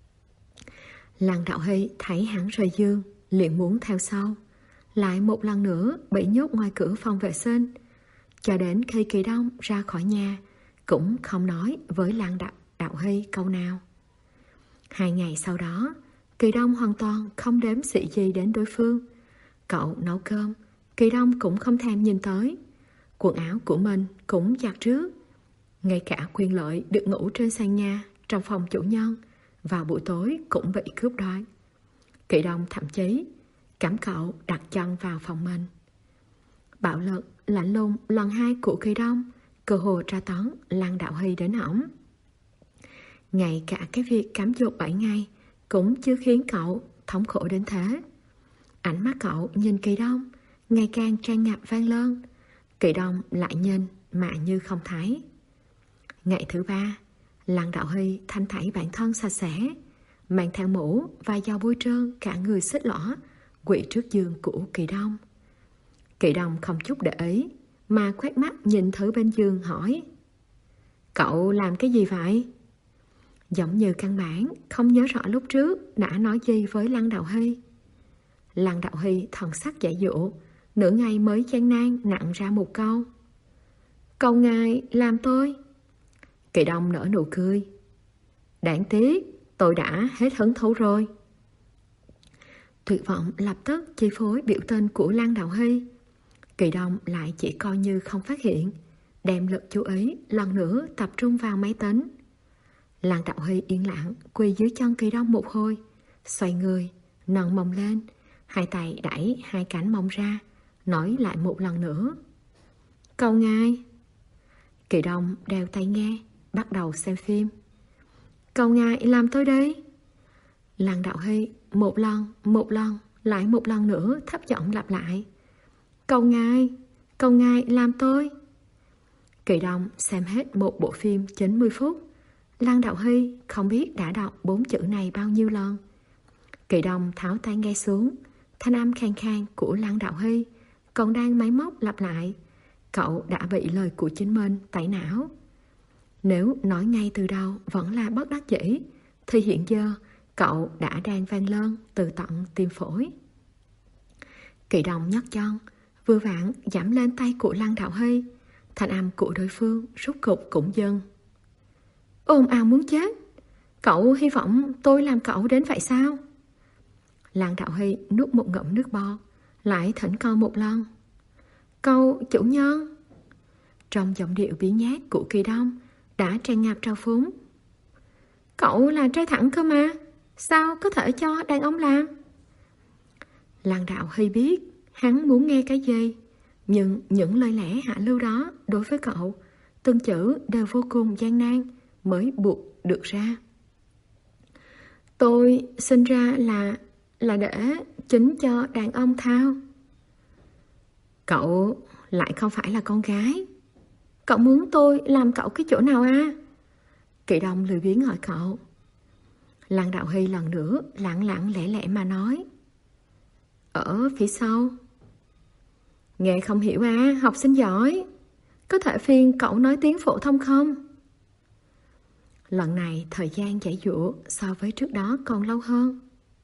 Lăng Đạo Hy thấy hắn rời giường, liền muốn theo sau, lại một lần nữa bị nhốt ngoài cửa phòng vệ sinh. Cho đến khi Kỳ Đông ra khỏi nhà, cũng không nói với Lăng Đạo, Đạo Hy câu nào. Hai ngày sau đó, Kỳ Đông hoàn toàn không đếm xị gì đến đối phương. Cậu nấu cơm, Kỳ Đông cũng không thèm nhìn tới. Quần áo của mình cũng giặt trước. Ngay cả quyền lợi được ngủ trên sàn nhà trong phòng chủ nhân, vào buổi tối cũng bị cướp đoạt. Kỳ Đông thậm chí cấm cậu đặt chân vào phòng mình. Bạo lực lạnh lùng lần hai của Kỳ Đông cơ hồ tra tấn Lăng Đạo Hy đến ổng. Ngay cả cái việc cấm dục bảy ngày cũng chưa khiến cậu thống khổ đến thế. Ánh mắt cậu nhìn Kỳ Đông ngày càng tràn ngập van lơn. Kỳ Đông lại nhìn mà như không thấy. Ngày thứ ba, Lăng Đạo Hy thanh thảy bản thân sạch sẽ, mang theo mũ và dầu bôi trơn cả người xích lỏ, quỵ trước giường của Kỳ Đông. Kỳ Đông không chút để ý, mà quét mắt nhìn thử bên giường hỏi. Cậu làm cái gì vậy? Giống như căn bản không nhớ rõ lúc trước đã nói gì với Lăng Đạo Hy. Lăng Đạo Hy thần sắc dễ dụ, nửa ngày mới gian nan nặn ra một câu. Cầu ngài làm tôi. Kỳ Đông nở nụ cười. Đáng tiếc, tôi đã hết hứng thú rồi. Tuyệt vọng lập tức chi phối biểu tình của Lăng Đạo Hy. Kỳ Đông lại chỉ coi như không phát hiện, đem lực chú ý lần nữa tập trung vào máy tính. Lăng Đạo Hy yên lặng quỳ dưới chân Kỳ Đông một hồi, xoay người, nâng mông lên, hai tay đẩy hai cánh mông ra, nói lại một lần nữa. Cầu ngài. Kỳ Đông đeo tai nghe, bắt đầu xem phim. Cầu ngài làm tôi đây. Lăng Đạo Hy một lần, một lần, lại một lần nữa thấp giọng lặp lại. Cầu ngài, cầu ngài làm tôi. Kỳ Đông xem hết một bộ phim chín mươi phút. Lăng Đạo Hy không biết đã đọc bốn chữ này bao nhiêu lần. Kỳ Đông tháo tai nghe xuống, thanh âm khàn khàn của Lăng Đạo Hy còn đang máy móc lặp lại. Cậu đã bị lời của chính mình tẩy não. Nếu nói ngay từ đầu vẫn là bất đắc dĩ, thì hiện giờ cậu đã đang vang lơn từ tận tim phổi. Kỳ Đông nhấc chân, vừa vặn giảm lên tay của Lăng Đạo Hy. Thanh âm của đối phương rút cục cũng dừng. ồn ào muốn chết. Cậu hy vọng tôi làm cậu đến vậy sao? Lăng Đạo Hy nuốt một ngụm nước bọt, lại thỉnh cầu một lần. Câu chủ nhân. Trong giọng điệu biếng nhác của Kỳ Đông đã tràn ngập trào phúng. Cậu là trai thẳng cơ mà, sao có thể cho đàn ông làm? Lăng Đạo Hy biết hắn muốn nghe cái gì, nhưng những lời lẽ hạ lưu đó đối với cậu, từng chữ đều vô cùng gian nan mới buộc được ra. Tôi sinh ra là là để chính cho đàn ông thao. Cậu lại không phải là con gái. Cậu muốn tôi làm cậu cái chỗ nào à? Kỳ Đông lười biếng hỏi cậu. Lăng Đạo Hy lần nữa lặng lặng lẽ lẽ mà nói. Ở phía sau. Nghe không hiểu à, học sinh giỏi. Có thể phiền cậu nói tiếng phổ thông không? Lần này thời gian giải dụa so với trước đó còn lâu hơn.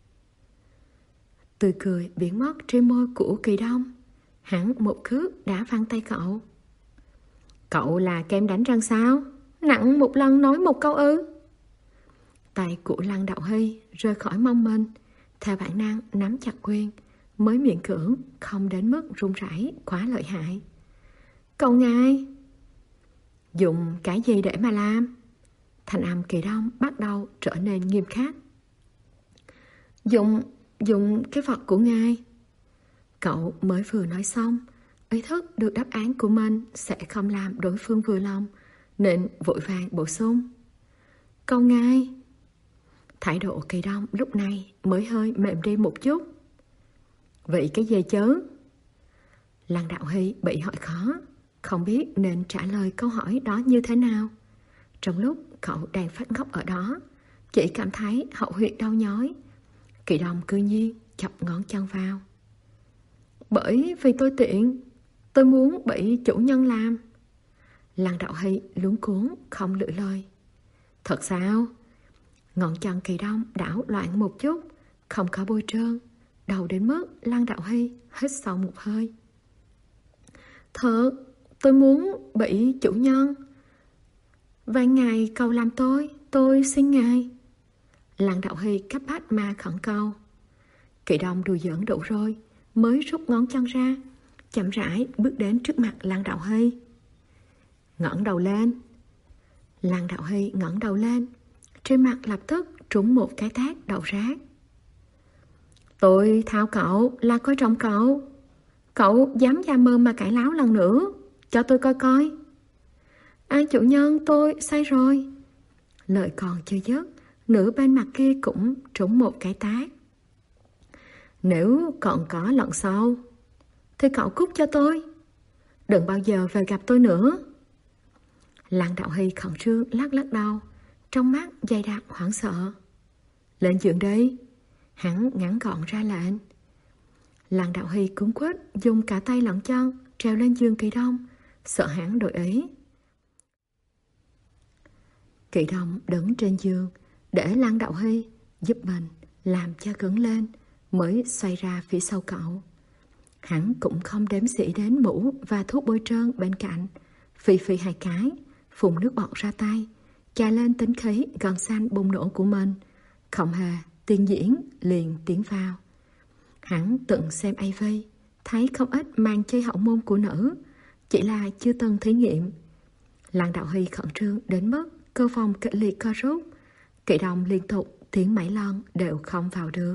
Tươi cười biến mất trên môi của Kỳ Đông. Hắn một cước đã văng tay cậu. Cậu là kem đánh răng sao? Nặng một lần nói một câu ư? Tay của Lăng Đạo Hy rơi khỏi mông mình, theo bản năng nắm chặt quyền, mới miễn cưỡng không đến mức run rẩy quá lợi hại. Cậu ngài dùng cái gì để mà làm? Thanh âm Kỳ Đông bắt đầu trở nên nghiêm khắc. Dùng, dùng cái vật của ngài. Cậu mới vừa nói xong, ý thức được đáp án của mình sẽ không làm đối phương vừa lòng, nên vội vàng bổ sung. Cậu ngài. Thái độ Kỳ Đông lúc này mới hơi mềm đi một chút. Vậy cái gì chứ? Lăng Đạo Hy bị hỏi khó, không biết nên trả lời câu hỏi đó như thế nào. Trong lúc cậu đang phát ngốc ở đó, chỉ cảm thấy hậu huyệt đau nhói. Kỳ Đông cư nhiên chọc ngón chân vào. Bởi vì tôi tiện, tôi muốn bị chủ nhân làm. Lăng Đạo Hy luống cuống không lựa lời. Thật sao? Ngón chân Kỳ Đông đảo loạn một chút, không có bôi trơn, đầu đến mức Lăng Đạo Hy hít sâu một hơi. Thật, tôi muốn bị chủ nhân. Vài ngày cầu làm tôi, tôi xin ngài. Lăng Đạo Hy cấp bách mà khẩn cầu. Kỳ Đông đùa giỡn đủ rồi, mới rút ngón chân ra, chậm rãi bước đến trước mặt Lăng Đạo Hy. Ngẩng đầu lên. Lăng Đạo Hy ngẩng đầu lên, trên mặt lập tức trúng một cái tát đậu rác. Tôi thao cậu là coi trọng cậu. Cậu dám ra mơ mà cãi láo lần nữa, cho tôi coi coi. Ai chủ nhân, tôi sai rồi. Lời còn chưa dứt, nửa bên mặt kia cũng trúng một cái tát. Nếu còn có lần sau thì cậu cút cho tôi, đừng bao giờ về gặp tôi nữa. Lăng Đạo Hy khẩn trương lắc lắc đầu, trong mắt dày đặc hoảng sợ. Lên giường đi. Hắn ngắn gọn ra lệnh. Lăng Đạo Hy cuống quýt dùng cả tay lẫn chân trèo lên giường Kỳ Đông, sợ hắn đổi ý. Kỳ Đông đứng trên giường để Lăng Đạo Hy giúp mình làm cho cứng lên, mới xoay ra phía sau cậu. Hắn cũng không đếm xỉa đến mũ và thuốc bôi trơn bên cạnh, phì phì hai cái, phun nước bọt ra tay, chà lên tính khí gần xanh bùng nổ của mình, không hề tiên diễn liền tiến vào. Hắn từng xem a vê, thấy không ít màn chơi hậu môn của nữ, chỉ là chưa từng thí nghiệm. Lăng Đạo Hy khẩn trương đến mức cơ phòng kịch liệt co rút, Kỳ Đông liên tục tiến mấy lần đều không vào được.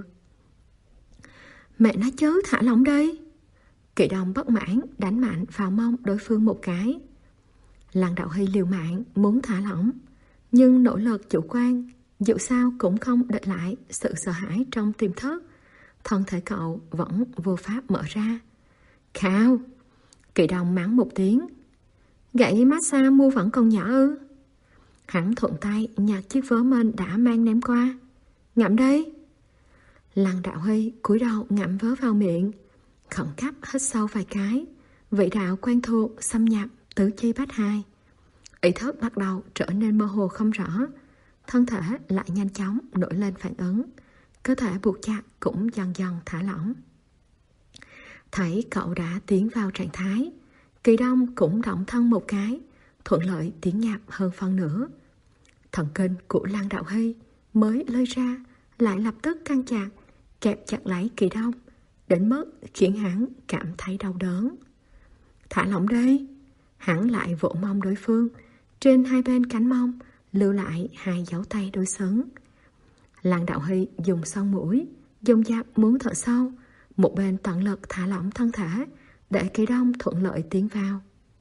Mẹ nói chớ thả lỏng đi. Kỳ Đông bất mãn đánh mạnh vào mông đối phương một cái. Lăng Đạo Hy liều mạng muốn thả lỏng, nhưng nỗ lực chủ quan dù sao cũng không địch lại sự sợ hãi trong tiềm thức. Thân thể cậu vẫn vô pháp mở ra. Khao. Kỳ Đông mắng một tiếng. Gậy massage mua vẫn còn nhỏ ư? Hắn thuận tay nhặt chiếc vớ mình đã mang ném qua. Ngậm đi. Lăng Đạo Huy cúi đầu ngậm vớ vào miệng, khẩn cấp hít sâu vài cái. Vị đạo quen thuộc xâm nhập tứ chi bách hai. Ý thức bắt đầu trở nên mơ hồ không rõ, thân thể lại nhanh chóng nổi lên phản ứng, cơ thể buộc chặt cũng dần dần thả lỏng. Thấy cậu đã tiến vào trạng thái, Kỳ Đông cũng động thân một cái, thuận lợi tiến nhập hơn phân nửa. Thần kinh của Lăng Đạo Hy mới lơi ra lại lập tức căng chặt, kẹp chặt lấy Kỳ Đông, đến mức khiến hắn cảm thấy đau đớn. Thả lỏng đây. Hắn lại vỗ mông đối phương, trên hai bên cánh mông lưu lại hai dấu tay đối xứng. Lăng Đạo Hy dùng son mũi, dùng dạp muốn thở sâu, một bên tận lực thả lỏng thân thể để Kỳ Đông thuận lợi tiến vào.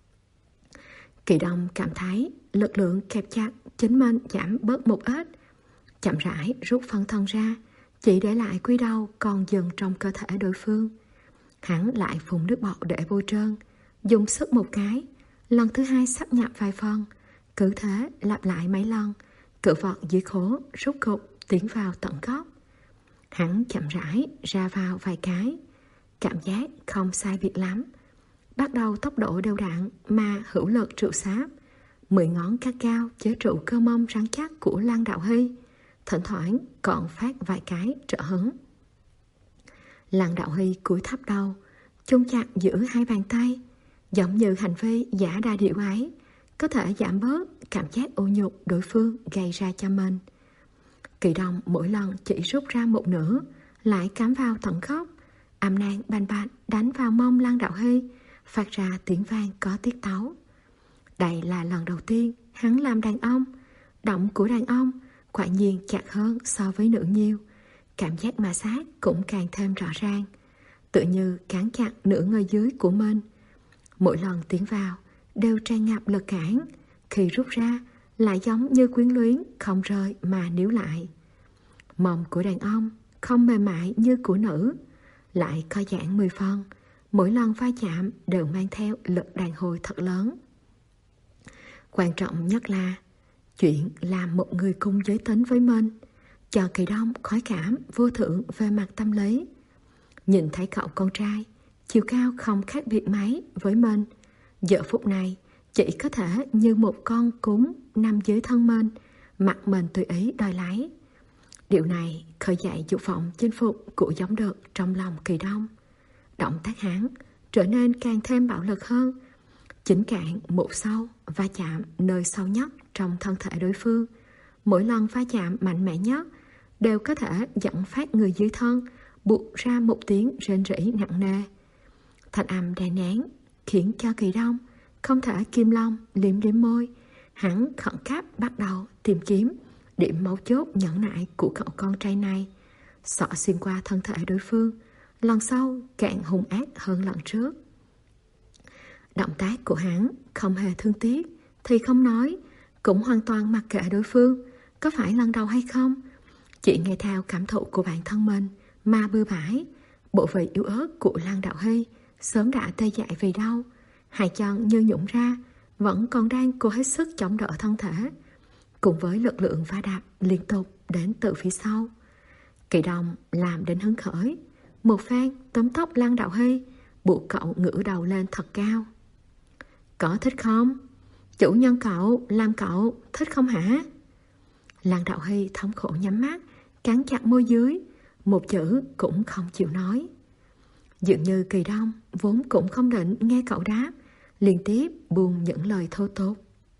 Kỳ Đông cảm thấy lực lượng kẹp chặt chính mình giảm bớt một ít, chậm rãi rút phân thân ra, chỉ để lại quy đầu còn dừng trong cơ thể đối phương. Hắn lại phun nước bọt để bôi trơn, dùng sức một cái, lần thứ hai sắp nhập vài phần, cứ thế lặp lại mấy lần, cự vật dưới khố rút cục tiến vào tận gốc. Hắn chậm rãi ra vào vài cái, cảm giác không sai biệt lắm, bắt đầu tốc độ đều đặn mà hữu lực trụ sáp, mười ngón cao cao chế trụ cơ mông rắn chắc của Lăng Đạo Hy, thỉnh thoảng còn phát vài cái trợ hứng. Lăng Đạo Hy cúi thấp đầu, chôn chặt giữa hai bàn tay, giống như hành vi giả đa điệu ấy có thể giảm bớt cảm giác ô nhục đối phương gây ra cho mình. Kỳ Đông mỗi lần chỉ rút ra một nửa, lại cắm vào tận gốc, âm nang bành bạch đánh vào mông Lăng Đạo Hy, phát ra tiếng vang có tiết tấu. Đây là lần đầu tiên hắn làm đàn ông, động của đàn ông quả nhiên chặt hơn so với nữ nhiều, cảm giác ma sát cũng càng thêm rõ ràng, tự như cán chặt nửa người dưới của mình. Mỗi lần tiến vào đều tràn ngập lực cản, khi rút ra lại giống như quyến luyến không rời mà níu lại. Mông của đàn ông không mềm mại như của nữ, lại co giãn mười phần, mỗi lần va chạm đều mang theo lực đàn hồi thật lớn. Quan trọng nhất là chuyện làm một người cùng giới tính với mình, cho Kỳ Đông khoái cảm vô thượng về mặt tâm lý. Nhìn thấy cậu con trai, chiều cao không khác biệt mấy với mình, giờ phút này chỉ có thể như một con cún nằm dưới thân mình, mặt mình tùy ý đòi lấy. Điều này khởi dậy dục vọng chinh phục của giống đực trong lòng Kỳ Đông. Động tác hắn trở nên càng thêm bạo lực hơn, chính cạn một sâu va chạm nơi sâu nhất trong thân thể đối phương. Mỗi lần va chạm mạnh mẽ nhất đều có thể dẫn phát người dưới thân buộc ra một tiếng rên rỉ nặng nề. Thanh âm đè nén khiến cho Kỳ Đông không thể kim long liếm liếm môi. Hắn khẩn cấp bắt đầu tìm kiếm điểm mấu chốt nhẫn nại của cậu con trai này, xỏ xuyên qua thân thể đối phương, lần sau càng hung ác hơn lần trước. Động tác của hắn không hề thương tiếc thì không nói, cũng hoàn toàn mặc kệ đối phương có phải lần đầu hay không, chỉ nghe theo cảm thụ của bản thân mình mà bừa bãi. Bộ vị yếu ớt của Lăng Đạo Hy sớm đã tê dại vì đau, hai chân như nhũn ra, vẫn còn đang cố hết sức chống đỡ thân thể, cùng với lực lượng va đạp liên tục đến từ phía sau. Kỳ Đông làm đến hứng khởi, một phen tóm tóc Lăng Đạo Hy, buộc cậu ngửa đầu lên thật cao. Có thích không? Chủ nhân cậu làm cậu thích không hả? Lăng Đạo Hy thống khổ nhắm mắt, cắn chặt môi dưới, một chữ cũng không chịu nói. Dường như Kỳ Đông vốn cũng không định nghe cậu đáp, liên tiếp buông những lời thô tục.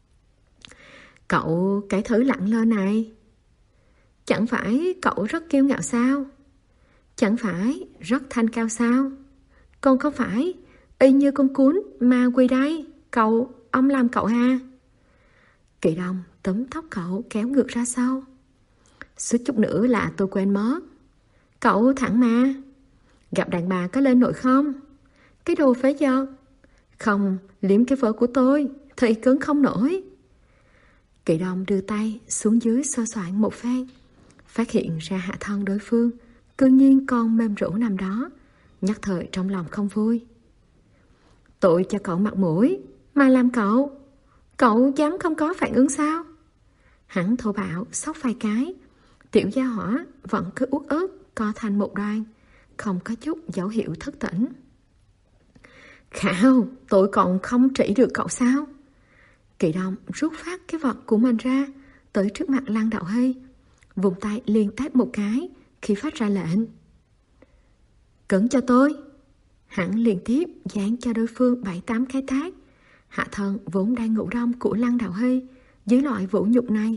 Cậu cái thứ lẳng lơ này, chẳng phải cậu rất kiêu ngạo sao? Chẳng phải rất thanh cao sao? Còn không phải y như con cún mà quỳ đây, cậu, ông làm cậu ha? Kỳ Đông túm tóc cậu kéo ngược ra sau. Suýt chút nữa là tôi quên mất. Cậu thẳng mà, gặp đàn bà có lên nổi không? Cái đồ phế vật, không liếm cái vợ của tôi thì cứng không nổi. Kỳ Đông đưa tay xuống dưới sơ soạn một phen, phát hiện ra hạ thân đối phương cư nhiên còn mềm rũ nằm đó, nhất thời trong lòng không vui. Tôi cho cậu mặt mũi mà làm cậu, cậu dám không có phản ứng sao? Hắn thô bạo xốc vài cái, tiểu gia hỏa vẫn cứ uất ức co thành một đoàn, không có chút dấu hiệu thức tỉnh. Khảo, tôi còn không trị được cậu sao? Kỳ Đông rút phát cái vật của mình ra, tới trước mặt Lăng Đạo Hy, vùng tay liền tát một cái khi phát ra lệnh. Cẩn cho tôi. Hắn liên tiếp dán cho đối phương bảy tám cái tát. Hạ thân vốn đang ngủ đông của Lăng Đạo Hy dưới loại vũ nhục này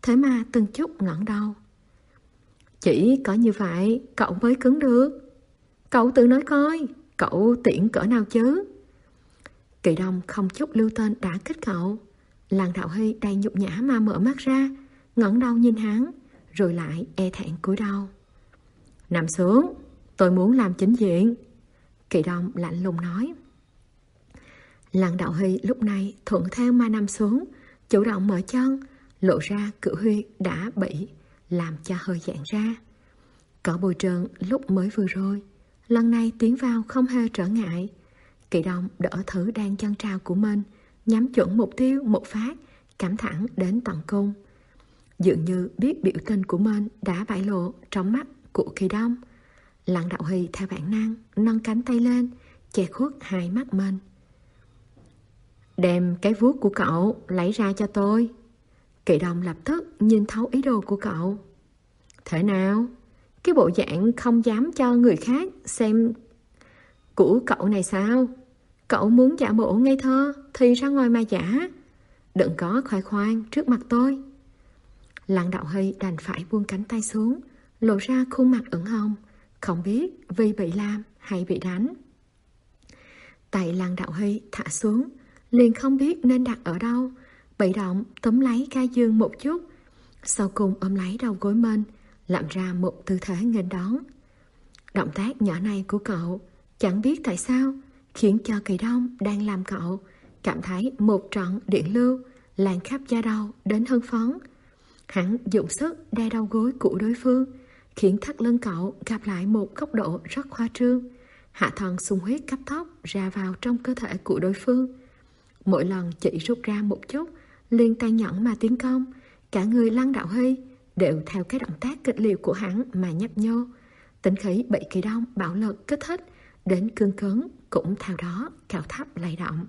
thế mà từng chút ngẩng đầu. Chỉ có như vậy cậu mới cứng được. Cậu tự nói coi, cậu tiện cỡ nào chứ? Kỳ Đông không chút lưu tình đã kích cậu. Lăng Đạo Hy đầy nhục nhã mà mở mắt ra, ngẩng đầu nhìn hắn, rồi lại e thẹn cúi đầu. Nằm xuống, tôi muốn làm chính diện. Kỳ Đông lạnh lùng nói. Lăng Đạo Hy lúc này thuận theo mà nằm xuống, chủ động mở chân, lộ ra cự huyệt đã bị làm cho hơi giãn ra. Cỏ bồi trơn lúc mới vừa rồi, lần này tiến vào không hề trở ngại. Kỳ Đông đỡ thử đan chân trào của mình, nhắm chuẩn mục tiêu một phát, cắm thẳng đến tận cung. Dường như biết biểu tình của mình đã bại lộ trong mắt của Kỳ Đông, Lăng Đạo Hy theo bản năng nâng cánh tay lên, che khuất hai mắt mình. Đem cái vuốt của cậu lấy ra cho tôi. Kỳ Đông lập tức nhìn thấu ý đồ của cậu. Thế nào? Cái bộ dạng không dám cho người khác xem của cậu này sao? Cậu muốn giả bộ ngây thơ thì ra ngoài mà giả. Đừng có khoe khoang trước mặt tôi. Lăng Đạo Hy đành phải buông cánh tay xuống, lộ ra khuôn mặt ửng hồng, không biết vì bị làm hay bị đánh. Tay Lăng Đạo Hy thả xuống, liền không biết nên đặt ở đâu, bị động túm lấy ga giường một chút, sau cùng ôm lấy đầu gối mình, làm ra một tư thế nghênh đón. Động tác nhỏ này của cậu chẳng biết tại sao khiến cho Kỳ Đông đang làm cậu cảm thấy một trận điện lưu lan khắp da đầu đến hưng phấn. Hắn dùng sức đè đầu gối của đối phương, khiến thắt lưng cậu gặp lại một góc độ rất khoa trương. Hạ thân xung huyết cấp tốc ra vào trong cơ thể của đối phương. Mỗi lần chỉ rút ra một chút, liền tay nhẫn mà tiến công. Cả người Lăng Đạo Hy đều theo cái động tác kịch liệt của hắn mà nhấp nhô. Tính khí bị Kỳ Đông bạo lực kích thích đến cương cứng cũng theo đó cao thấp lay động.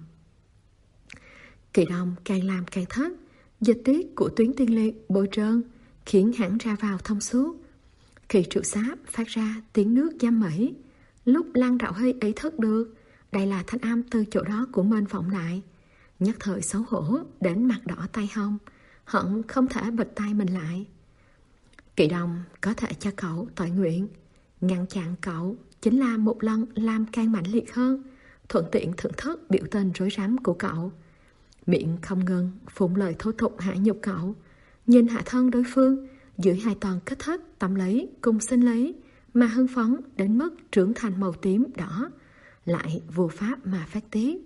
Kỳ Đông càng làm càng thất, dịch tiết của tuyến tiên liệt bôi trơn khiến hắn ra vào thông suốt. Khi trụ sáp phát ra tiếng nước giam mẩy, lúc Lăng Đạo Hy ý thức được đây là thanh âm từ chỗ đó của mình vọng lại, nhất thời xấu hổ đến mặt đỏ tay hông, hận không thể bịt tay mình lại. Kỳ Đông có thể cho cậu tội nguyện, ngăn chặn cậu chính là một lần làm càng mạnh liệt hơn, thuận tiện thưởng thức biểu tình rối rắm của cậu. Miệng không ngừng phụng lời thô tục hạ nhục cậu, nhìn hạ thân đối phương dưới hai toàn kích thích tâm lý cùng sinh lý mà hưng phấn đến mức trưởng thành màu tím đỏ, lại vô pháp mà phát tiết.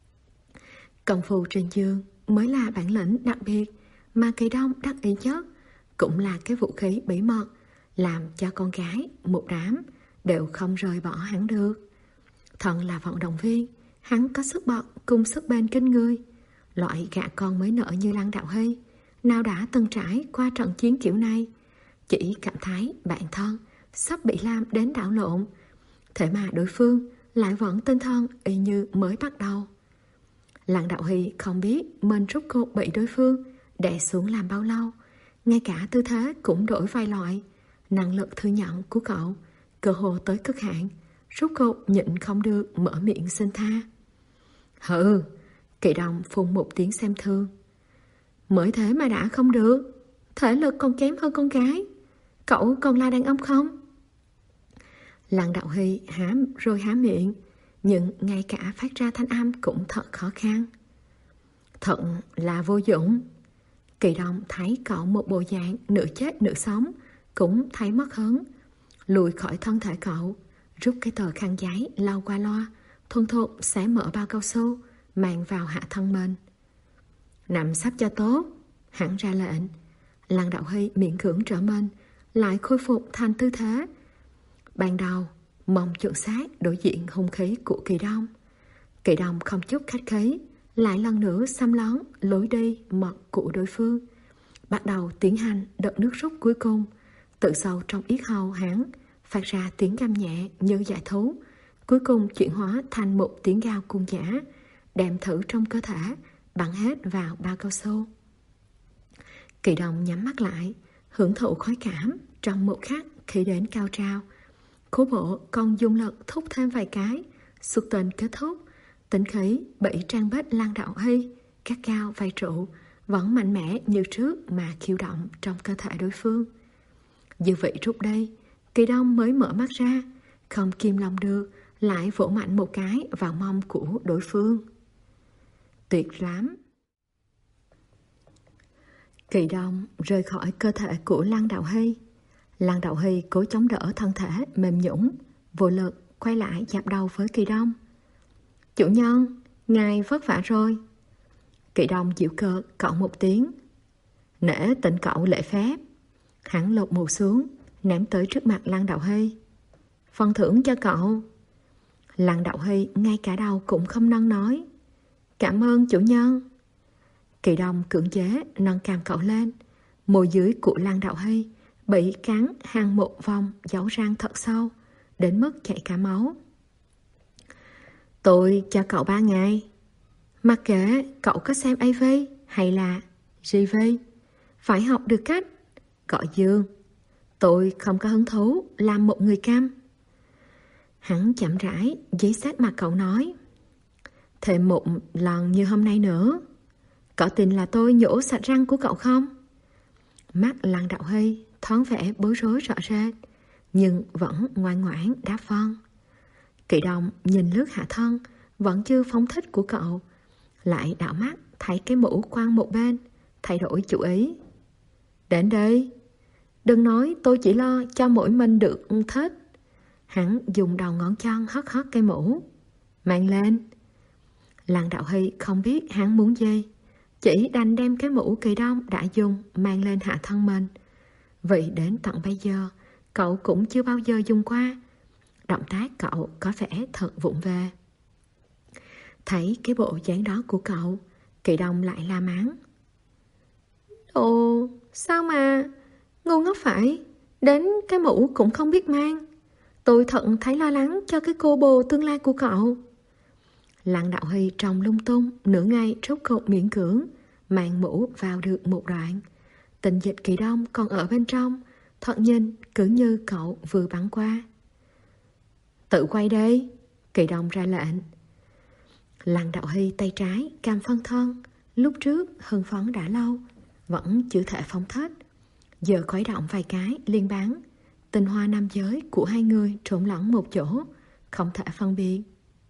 Công phu trên giường mới là bản lĩnh đặc biệt mà Kỳ Đông đắc ý nhất, cũng là cái vũ khí bí mật làm cho con gái một đám đều không rời bỏ hắn được. Thần là vận động viên, hắn có sức bật cùng sức bền kinh người. Loại gạ con mới nở như Lăng Đạo Hy nào đã từng trải qua trận chiến kiểu này, chỉ cảm thấy bản thân sắp bị làm đến đảo lộn, thế mà đối phương lại vẫn tinh thần y như mới bắt đầu. Lăng Đạo Hy không biết mình rút cuộc bị đối phương đè xuống làm bao lâu, ngay cả tư thế cũng đổi vài loại. Năng lực thừa nhận của cậu cơ hồ tới cực hạn, rút cuộc nhịn không được mở miệng xin tha. Hừ, Kỳ Đông phun một tiếng xem thương. Mới thế mà đã không được, thể lực còn kém hơn con gái. Cậu còn là đàn ông không? Lăng Đạo Hy há rồi há miệng, nhưng ngay cả phát ra thanh âm cũng thật khó khăn. Thật là vô dụng. Kỳ Đông thấy cậu một bộ dạng nửa chết nửa sống, cũng thấy mất hứng, lùi khỏi thân thể cậu, rút cái tờ khăn giấy lau qua loa, thuần thục xé mở bao cao su mang vào hạ thân mình. Nằm sắp cho tốt, hắn ra lệnh. Lăng Đạo Hy miễn cưỡng trở mình, lại khôi phục thành tư thế ban đầu, mong chuẩn xác đối diện hung khí của Kỳ Đông. Kỳ Đông không chút khách khí, lại lần nữa xăm lón lối đi mật của đối phương, bắt đầu tiến hành đợt nước rút cuối cùng. Tự sâu trong yết hầu hắn phát ra tiếng gầm nhẹ như dại thú, cuối cùng chuyển hóa thành một tiếng gào cuồng dã, đem thử trong cơ thể bắn hết vào bao cao su. Kỳ Đông nhắm mắt lại, hưởng thụ khoái cảm trong một khắc khi đến cao trào. Khố bộ còn dùng lực thúc thêm vài cái, xuất tình kết thúc. Tính khí bị Trang Bích Lăng Đạo Hy cắt cao vài trụ, vẫn mạnh mẽ như trước mà khiêu động trong cơ thể đối phương. Dư vị rút đây, Kỳ Đông mới mở mắt ra, không kìm lòng được, lại vỗ mạnh một cái vào mông của đối phương. Tuyệt lắm! Kỳ Đông rời khỏi cơ thể của Lăng Đạo Hy. Lăng Đạo Hy cố chống đỡ thân thể mềm nhũn, vô lực quay lại dập đầu với Kỳ Đông. Chủ nhân, ngài vất vả rồi. Kỳ Đông giễu cợt cậu một tiếng. Nể tình cậu lễ phép. Hắn lột mù xuống, ném tới trước mặt Lăng Đạo Hy. Phần thưởng cho cậu. Lăng Đạo Hy ngay cả đầu cũng không nâng nói. Cảm ơn chủ nhân. Kỳ Đông cưỡng chế nâng cằm cậu lên. Môi dưới của Lăng Đạo Hy bị cắn hàng một vòng dấu răng thật sâu, đến mức chảy cả máu. Tôi cho cậu ba ngày. Mặc kệ cậu có xem a vê hay là giê vê, phải học được cách gọi Dương. Tôi không có hứng thú làm một người câm. Hắn chậm rãi dí sát mặt cậu nói. Thêm một lần như hôm nay nữa, cậu tin là tôi nhổ sạch răng của cậu không? Mắt Lăng Đạo Hy thoáng vẻ bối rối rõ rệt, nhưng vẫn ngoan ngoãn đáp vâng. Kỳ Đông nhìn lướt hạ thân vẫn chưa phóng thích của cậu, lại đảo mắt thấy cái mũ quăng một bên, thay đổi chủ ý. Đến đây, đừng nói tôi chỉ lo cho mỗi mình được thích. Hắn dùng đầu ngón chân hất hất cái mũ. Mang lên. Lăng Đạo Hy không biết hắn muốn gì, chỉ đành đem cái mũ Kỳ Đông đã dùng mang lên hạ thân mình. Vậy đến tận bây giờ, cậu cũng chưa bao giờ dùng qua. Động tác cậu có vẻ thật vụng về. Thấy cái bộ dáng đó của cậu, Kỳ Đông lại la mắng. Ồ, sao mà ngu ngốc phải, đến cái mũ cũng không biết mang. Tôi thật thấy lo lắng cho cái cô bồ tương lai của cậu. Lăng Đạo Hy trông lung tung nửa ngày rốt cục miễn cưỡng mang mũ vào được một đoạn. Tình dịch Kỳ Đông còn ở bên trong, thoạt nhìn cứ như cậu vừa bắn qua. Tự quay đây. Kỳ Đông ra lệnh. Lăng Đạo Hy tay trái cầm phân thân, lúc trước hưng phấn đã lâu, vẫn chưa thể phóng thích. Giờ khuấy động vài cái liên bắn, tình hoa nam giới của hai người trộn lẫn một chỗ, không thể phân biệt.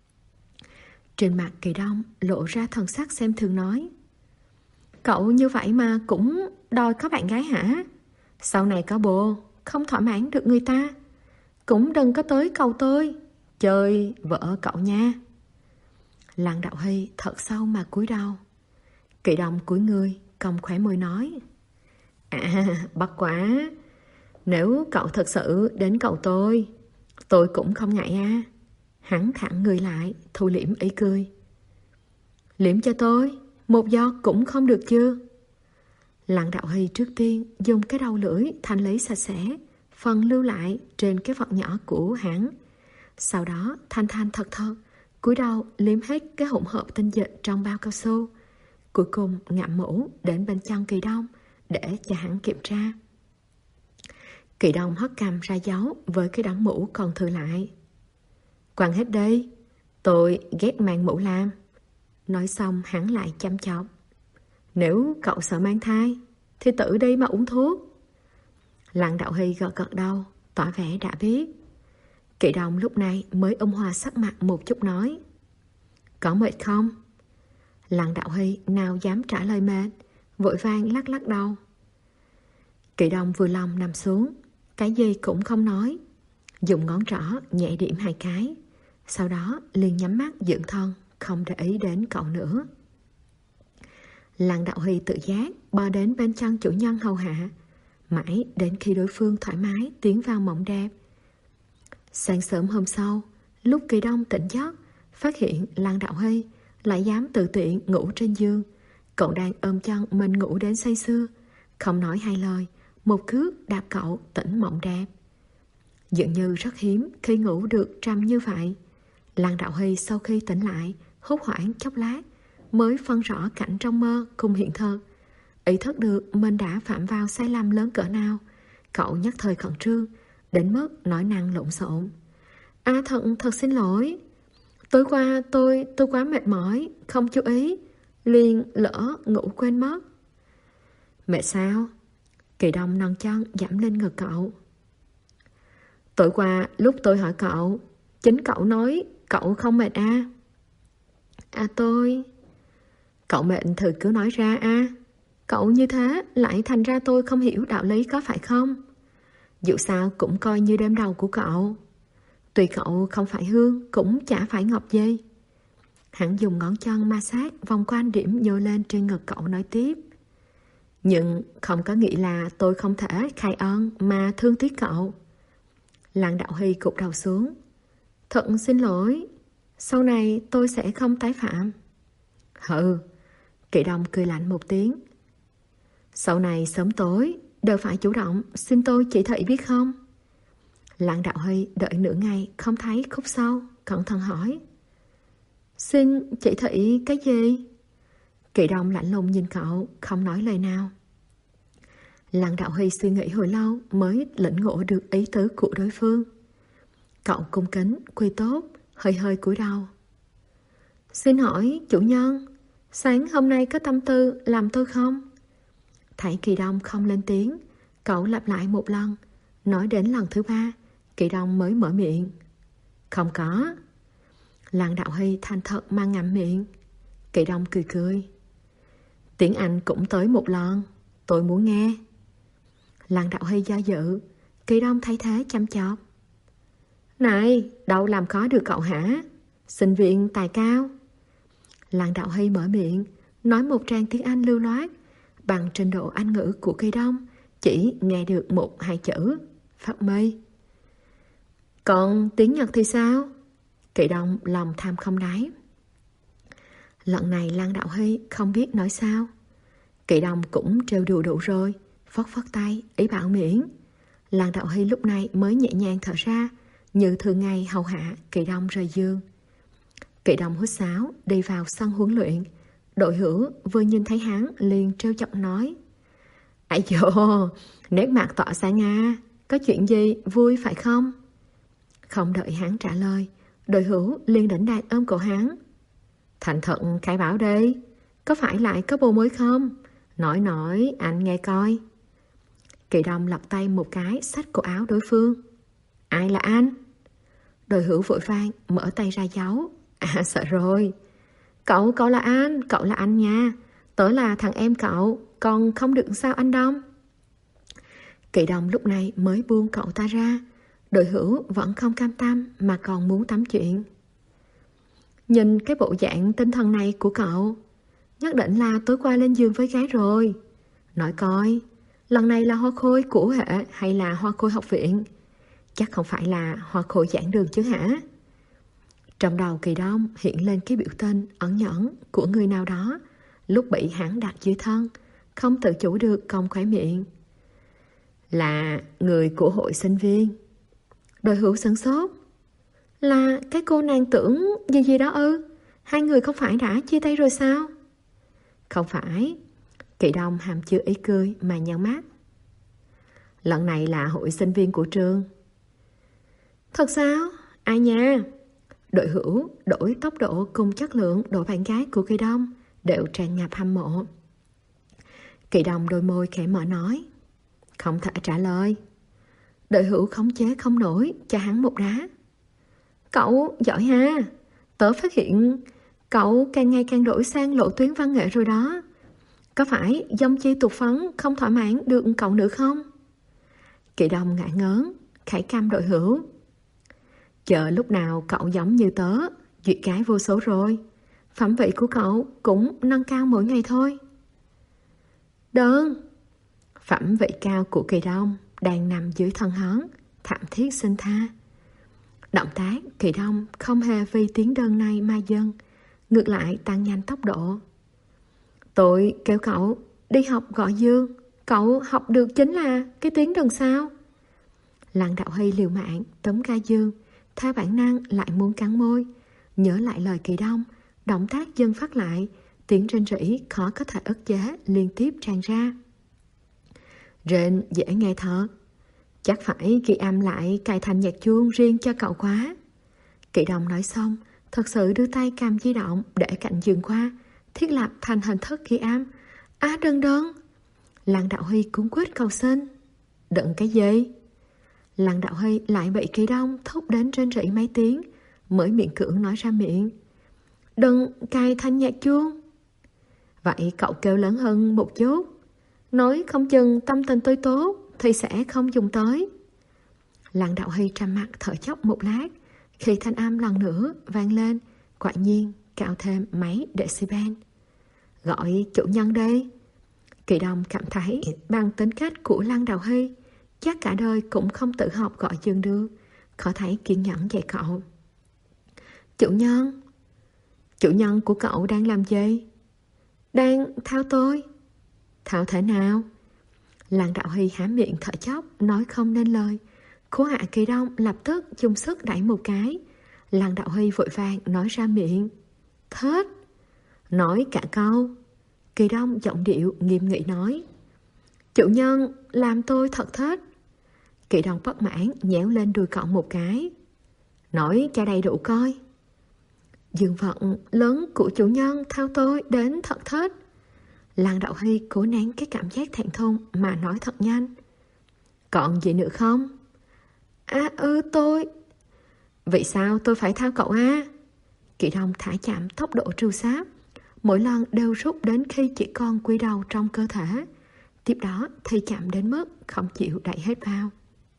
Trên mặt Kỳ Đông lộ ra thần sắc xem thường nói. Cậu như vậy mà cũng đòi có bạn gái hả? Sau này có bồ, không thỏa mãn được người ta, cũng đừng có tới cầu tôi, chơi vợ cậu nha. Lăng Đạo Hy thật sâu mà cúi đầu. Kỳ Đông cúi người, cong khóe môi nói. À, bất quá. Nếu cậu thật sự đến cầu tôi, tôi cũng không ngại à. Hắn thẳng người lại, thu liễm ý cười. Liễm cho tôi, một giọt cũng không được chưa? Lăng Đạo Hy trước tiên dùng cái đầu lưỡi thanh lý sạch sẽ phần lưu lại trên cái vật nhỏ của hắn. Sau đó thanh thanh thật thật cúi đầu liếm hết cái hỗn hợp tinh dịch trong bao cao su, cuối cùng ngậm mũ đến bên trong Kỳ Đông để cho hắn kiểm tra. Kỳ Đông hất cằm ra dấu với cái đống mũ còn thừa lại. Quăng hết đây, tôi ghét mang mũ làm. Nói xong hắn lại chăm chọc. Nếu cậu sợ mang thai thì tự đi mà uống thuốc. Lăng Đạo Hy gật gật đầu, tỏ vẻ đã biết. Kỳ Đông lúc này mới ôn hòa sắc mặt một chút nói. Có mệt không? Lăng Đạo Hy nào dám trả lời mệt, vội vàng lắc lắc đầu. Kỳ Đông vừa lòng nằm xuống, cái gì cũng không nói, dùng ngón trỏ nhẹ điểm hai cái, sau đó liền nhắm mắt dưỡng thân, không để ý đến cậu nữa. Lăng Đạo Hy tự giác bò đến bên chân chủ nhân hầu hạ, mãi đến khi đối phương thoải mái tiến vào mộng đẹp. Sáng sớm hôm sau, lúc Kỳ Đông tỉnh giấc, phát hiện Lăng Đạo Hy lại dám tự tiện ngủ trên giường. Cậu đang ôm chân mình ngủ đến say sưa, không nói hai lời, một cước đạp cậu tỉnh mộng đẹp. Dường như rất hiếm khi ngủ được trầm như vậy. Lăng Đạo Hy sau khi tỉnh lại, hốt hoảng chốc lát, mới phân rõ cảnh trong mơ cùng hiện thực. Ý thức được mình đã phạm vào sai lầm lớn cỡ nào, cậu nhất thời khẩn trương, đến mức nói năng lộn xộn. À thật, thật xin lỗi. Tối qua tôi, tôi quá mệt mỏi, không chú ý, liền lỡ ngủ quên mất. Mệt sao? Kỳ Đông nâng chân dẫm lên ngực cậu. Tối qua lúc tôi hỏi cậu, chính cậu nói cậu không mệt à? À tôi... Cậu mệt thử cứ nói ra à? Cậu như thế lại thành ra tôi không hiểu đạo lý có phải không? Dù sao cũng coi như đêm đầu của cậu. Tuy cậu không phải hương, cũng chả phải ngọc dây. Hắn dùng ngón chân ma sát vòng quanh điểm nhô lên trên ngực cậu nói tiếp. Nhưng không có nghĩa là tôi không thể khai ân mà thương tiếc cậu. Lăng Đạo Hy cụp đầu xuống. Thật xin lỗi, sau này tôi sẽ không tái phạm. Hừ, Kỳ Đông cười lạnh một tiếng. Sau này sớm tối đều phải chủ động xin tôi chỉ thị biết không? Lăng Đạo Hy đợi nửa ngày không thấy khúc sau, cẩn thận hỏi. Xin chỉ thị cái gì? Kỳ Đông lạnh lùng nhìn cậu, không nói lời nào. Lăng Đạo Hy suy nghĩ hồi lâu mới lĩnh ngộ được ý tứ của đối phương. Cậu cung kính, quy tốt, hơi hơi cúi đầu. Xin hỏi chủ nhân, sáng hôm nay có tâm tư làm tôi không? Thấy Kỳ Đông không lên tiếng, cậu lặp lại một lần. Nói đến lần thứ ba, Kỳ Đông mới mở miệng. Không có. Lăng Đạo Hy thành thật mà ngậm miệng. Kỳ Đông cười cười. Tiếng Anh cũng tới một lần, tôi muốn nghe. Lăng Đạo Hy do dự. Kỳ Đông thấy thế chăm chọc. Này, đâu làm khó được cậu hả? Sinh viên tài cao. Lăng Đạo Hy mở miệng, nói một trang tiếng Anh lưu loát. Bằng trình độ Anh ngữ của Kỳ Đông, chỉ nghe được một hai chữ. Phát mây. Còn tiếng Nhật thì sao? Kỳ Đông lòng tham không đáy. Lần này Lăng Đạo Hy không biết nói sao. Kỳ Đông cũng trêu đùa đủ rồi, phất phất tay, ý bảo miễn. Lăng Đạo Hy lúc này mới nhẹ nhàng thở ra, như thường ngày hầu hạ Kỳ Đông rời giường. Kỳ Đông hút sáo, đi vào sân huấn luyện. Đội hữu vừa nhìn thấy hắn liền trêu chọc nói. Ây dồ, nét mặt tỏ sáng à, có chuyện gì vui phải không? Không đợi hắn trả lời, đội hữu liền đỉnh đạt ôm cổ hắn. Thành thận khai báo đi, có phải lại có bồ mới không? Nói nói anh nghe coi. Kỳ Đông lật tay một cái xách cổ áo đối phương. Ai là anh? Đội hữu vội vàng mở tay ra giấu. À sợ rồi. Cậu, cậu là anh, cậu là anh nha. Tớ là thằng em cậu, còn không được sao anh Đông? Kỳ Đông lúc này mới buông cậu ta ra. Đội hữu vẫn không cam tâm mà còn muốn tắm chuyện. Nhìn cái bộ dạng tinh thần này của cậu, nhất định là tối qua lên giường với gái rồi. Nói coi, lần này là hoa khôi của hệ hay là hoa khôi học viện? Chắc không phải là hoa khôi giảng đường chứ hả? Trong đầu Kỳ Đông hiện lên cái biểu tình ẩn nhẫn của người nào đó lúc bị hắn đặt dưới thân, không tự chủ được cong khóe miệng. Là người của hội sinh viên. Đội hữu sửng sốt. Là cái cô nàng tưởng gì gì đó ư? Hai người không phải đã chia tay rồi sao? Không phải. Kỳ Đông hàm chứa ý cười mà nhăn mắt. Lần này là hội sinh viên của trường. Thật sao? Ai nha? Đội hữu đổi tốc độ cùng chất lượng đội bạn gái của Kỳ Đông đều tràn ngập hâm mộ. Kỳ Đông đôi môi khẽ mở nói. Không thể trả lời. Đội hữu khống chế không nổi, cho hắn một đá. Cậu giỏi ha. Tớ phát hiện cậu càng ngày càng đổi sang lộ tuyến văn nghệ rồi đó. Có phải dông chi tục phấn không thỏa mãn được cậu nữa không? Kỳ Đông ngại ngớn, khải căm đội hữu. Chờ lúc nào cậu giống như tớ, duyệt gái vô số rồi. Phẩm vị của cậu cũng nâng cao mỗi ngày thôi. Đơn. Phẩm vị cao của Kỳ Đông đang nằm dưới thân hắn, thảm thiết xin tha. Động tác Kỳ Đông không hề vì tiếng đơn này mà dâng, ngược lại tăng nhanh tốc độ. Tôi kêu cậu đi học gọi dương, cậu học được chính là cái tiếng đơn sao? Lăng Đạo Hy liều mạng tóm ga dương, theo bản năng lại muốn cắn môi. Nhớ lại lời Kỳ Đông, động tác dần phát lại, tiếng rên rỉ khó có thể ức chế liên tiếp tràn ra. Rên dễ nghe thật. Chắc phải ghi âm lại cài thành nhạc chuông riêng cho cậu quá. Kỳ Đông nói xong, thật sự đưa tay cầm di động để cạnh giường qua, thiết lập thành hình thức ghi âm. À đơn đơn. Lăng Đạo Huy cuống quýt cầu xin. Đựng cái gì? Lăng Đạo Huy lại bị Kỳ Đông thúc đến rên rỉ mấy tiếng, mới miệng cưỡng nói ra miệng. Đừng cài thanh nhạc chuông. Vậy cậu kêu lớn hơn một chút. Nói không chừng tâm tình tôi tốt thì sẽ không dùng tới. Lăng Đạo Huy trầm mặt thở chốc một lát, khi thanh âm lần nữa vang lên, quả nhiên cao thêm mấy decibel. Gọi chủ nhân đi. Kỳ Đông cảm thấy bằng tính cách của Lăng Đạo Huy, chắc cả đời cũng không tự học gọi dừng được, khó thấy kiên nhẫn dạy cậu. Chủ nhân. Chủ nhân của cậu đang làm gì? Đang thao tôi. Thao thế nào? Lăng Đạo Huy há miệng thở chốc, nói không nên lời. Cố hạ Kỳ Đông lập tức dùng sức đẩy một cái. Lăng Đạo Huy vội vàng nói ra miệng. Thết. Nói cả câu. Kỳ Đông giọng điệu nghiêm nghị nói. Chủ nhân làm tôi thật thết. Kỳ Đông bất mãn nhéo lên đùi cậu một cái. Nói cho đầy đủ coi. Dương vận lớn của chủ nhân thao tôi đến thật thết. Lăng Đạo Huy cố nén cái cảm giác thẹn thùng mà nói thật nhanh. Còn gì nữa không? À ư tôi. Vậy sao tôi phải thao cậu à? Kỳ Đông thả chậm tốc độ trù sát, mỗi lần đều rút đến khi chỉ còn quy đầu trong cơ thể. Tiếp đó thì chậm đến mức không chịu đẩy hết vào.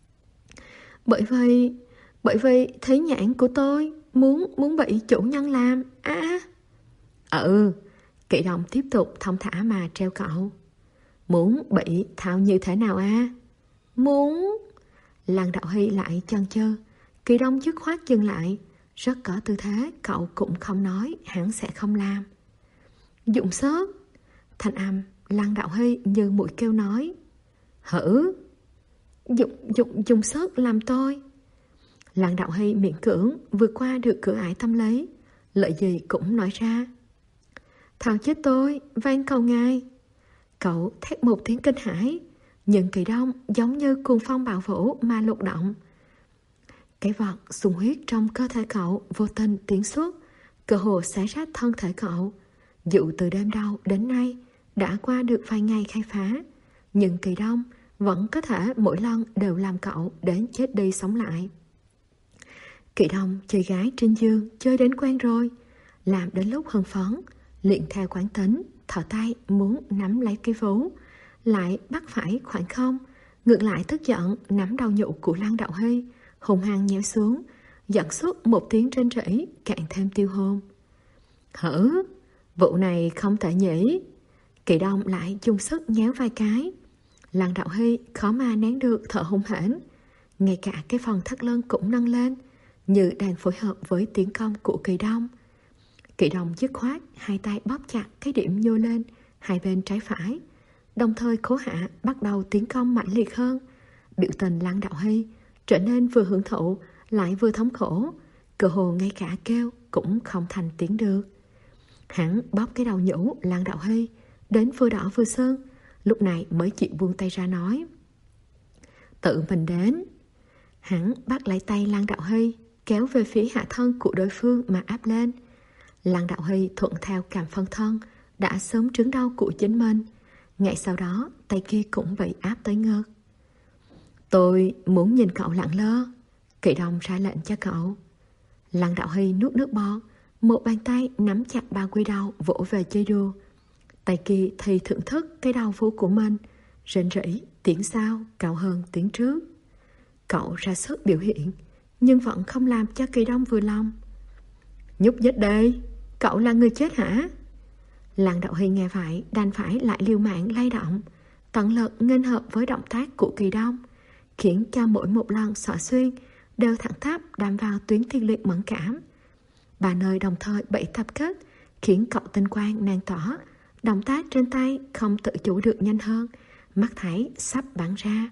Bởi vì, bởi vì thấy nhãn của tôi muốn muốn bị chủ nhân làm. À. Ừ. Kỳ Đông tiếp tục thong thả mà treo cậu. Muốn bị thao như thế nào à? Muốn. Lăng Đạo Huy lại chần chừ. Kỳ Đông dứt khoát dừng lại. Rất có tư thế cậu cũng không nói hắn sẽ không làm. Dụng sức. Thanh âm Lăng Đạo Huy như mũi kêu nói. Hử? Dụng, dụng, dùng sức làm tôi. Lăng Đạo Huy miễn cưỡng vượt qua được cửa ải tâm lý, lợi gì cũng nói ra. Thao chết tôi, van cầu ngài. Cậu thét một tiếng kinh hãi, nhưng Kỳ Đông giống như cuồng phong bạo vũ mà lục động. Cái vật sung huyết trong cơ thể cậu vô tình tiến xuất, cơ hồ xé rách thân thể cậu. Dù từ đêm đầu đến nay đã qua được vài ngày khai phá, nhưng Kỳ Đông vẫn có thể mỗi lần đều làm cậu đến chết đi sống lại. Kỳ Đông chơi gái trên giường chơi đến quen rồi, làm đến lúc hưng phấn, liền theo quán tính, thở tay muốn nắm lấy cái vú, lại bắt phải khoảng không, ngược lại tức giận nắm đầu nhũ của Lăng Đạo Huy, hùng hăng nhéo xuống, dẫn xuất một tiếng rên rỉ càng thêm tiêu hồn. Hử, vụ này không tệ nhỉ? Kỳ Đông lại dùng sức nhéo vài cái. Lăng Đạo Huy khó mà nén được thở hổn hển, ngay cả cái phần thắt lưng cũng nâng lên, như đang phối hợp với tiến công của Kỳ Đông. Kỳ Đông dứt khoát hai tay bóp chặt cái điểm nhô lên hai bên trái phải, đồng thời cố hạ bắt đầu tiến công mạnh liệt hơn. Biểu tình Lăng Đạo Huy trở nên vừa hưởng thụ lại vừa thống khổ, cơ hồ ngay cả kêu cũng không thành tiếng được. Hắn bóp cái đầu nhũ Lăng Đạo Huy đến vừa đỏ vừa sưng, lúc này mới chịu buông tay ra nói. Tự mình đến. Hắn bắt lấy tay Lăng Đạo Huy, kéo về phía hạ thân của đối phương mà áp lên. Lăng Đạo Huy thuận theo cảm phân thân đã sớm trứng đau của chính mình. Ngay sau đó tay kia cũng bị áp tới ngực. Tôi muốn nhìn cậu lặng lơ. Kỳ Đông ra lệnh cho cậu. Lăng Đạo Huy nuốt nước bọt, một bàn tay nắm chặt bao quy đầu vỗ về chơi đùa, tay kia thì thưởng thức cái đầu vú của mình, rên rỉ tiếng sau cao hơn tiếng trước. Cậu ra sức biểu hiện, nhưng vẫn không làm cho Kỳ Đông vừa lòng. Nhúc nhích đây, cậu là người chết hả? Lăng Đạo Huy nghe vậy đành phải lại liều mạng lay động, tận lực nghênh hợp với động tác của Kỳ Đông, khiến cho mỗi một lần xỏ xuyên đều thẳng tắp đâm vào tuyến thiên liệt mẫn cảm. Ba nơi đồng thời bị tập kết, khiến cậu tinh quang nàng tỏ, động tác trên tay không tự chủ được nhanh hơn, mắt thấy sắp bắn ra.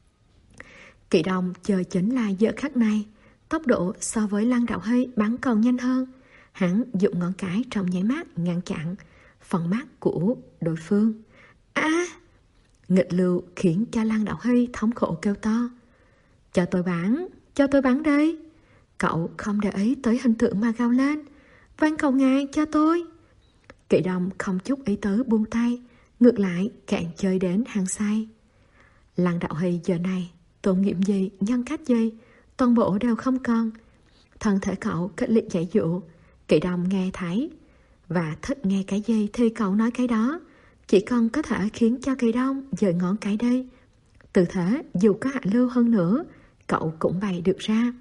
Kỳ Đông chờ chính là giờ khắc này, tốc độ so với Lăng Đạo Huy bắn còn nhanh hơn. Hắn dụng ngón cái trong nháy mắt ngăn chặn phần mắt của đối phương. À! Nghịch lưu khiến cho Lăng Đạo Huy thống khổ kêu to. Cho tôi bắn, cho tôi bắn đây. Cậu không để ý tới hình tượng mà gào lên. Van cầu ngài cho tôi. Kỳ Đông không chút ý tứ buông tay, ngược lại càng chơi đến hăng say. Lăng Đạo Hy giờ này tôn nghiêm gì, nhân cách gì, toàn bộ đều không còn. Thân thể cậu kịch liệt giải dụ. Kỵ Đông nghe thấy, và thích nghe cái gì thì cậu nói cái đó. Chỉ cần có thể khiến cho Kỵ Đông dời ngón cái đi. Từ thế dù có hạ lưu hơn nữa, cậu cũng bày được ra.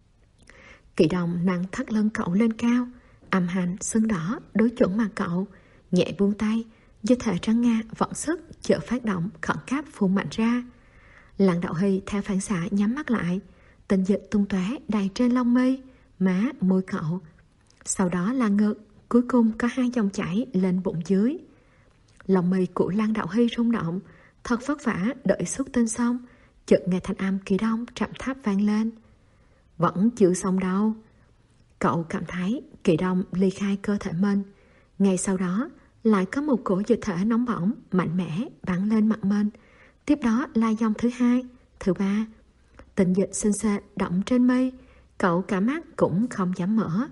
Kỵ Đông nâng thắt lưng cậu lên cao, âm hành sưng đỏ đối chuẩn mặt cậu, nhẹ buông tay, như thể trắng nga vận sức chợ phát động khẩn cấp phun mạnh ra. Lăng Đạo Hy theo phản xạ nhắm mắt lại, tình dịch tung tóe đầy trên lông mi, má, môi cậu. Sau đó là ngực, cuối cùng có hai dòng chảy lên bụng dưới. Lòng mi của Lăng Đạo Hy rung động, thật vất vả đợi xuất tinh xong, chợt nghe thanh âm Kỵ Đông trầm thấp vang lên. Vẫn chưa xong đâu. Cậu cảm thấy Kỵ Đông ly khai cơ thể mình. Ngay sau đó lại có một cổ dịch thể nóng bỏng mạnh mẽ bắn lên mặt mình. Tiếp đó là dòng thứ hai, thứ ba. Tình dịch xinh xệ động trên mây, cậu cả mắt cũng không dám mở.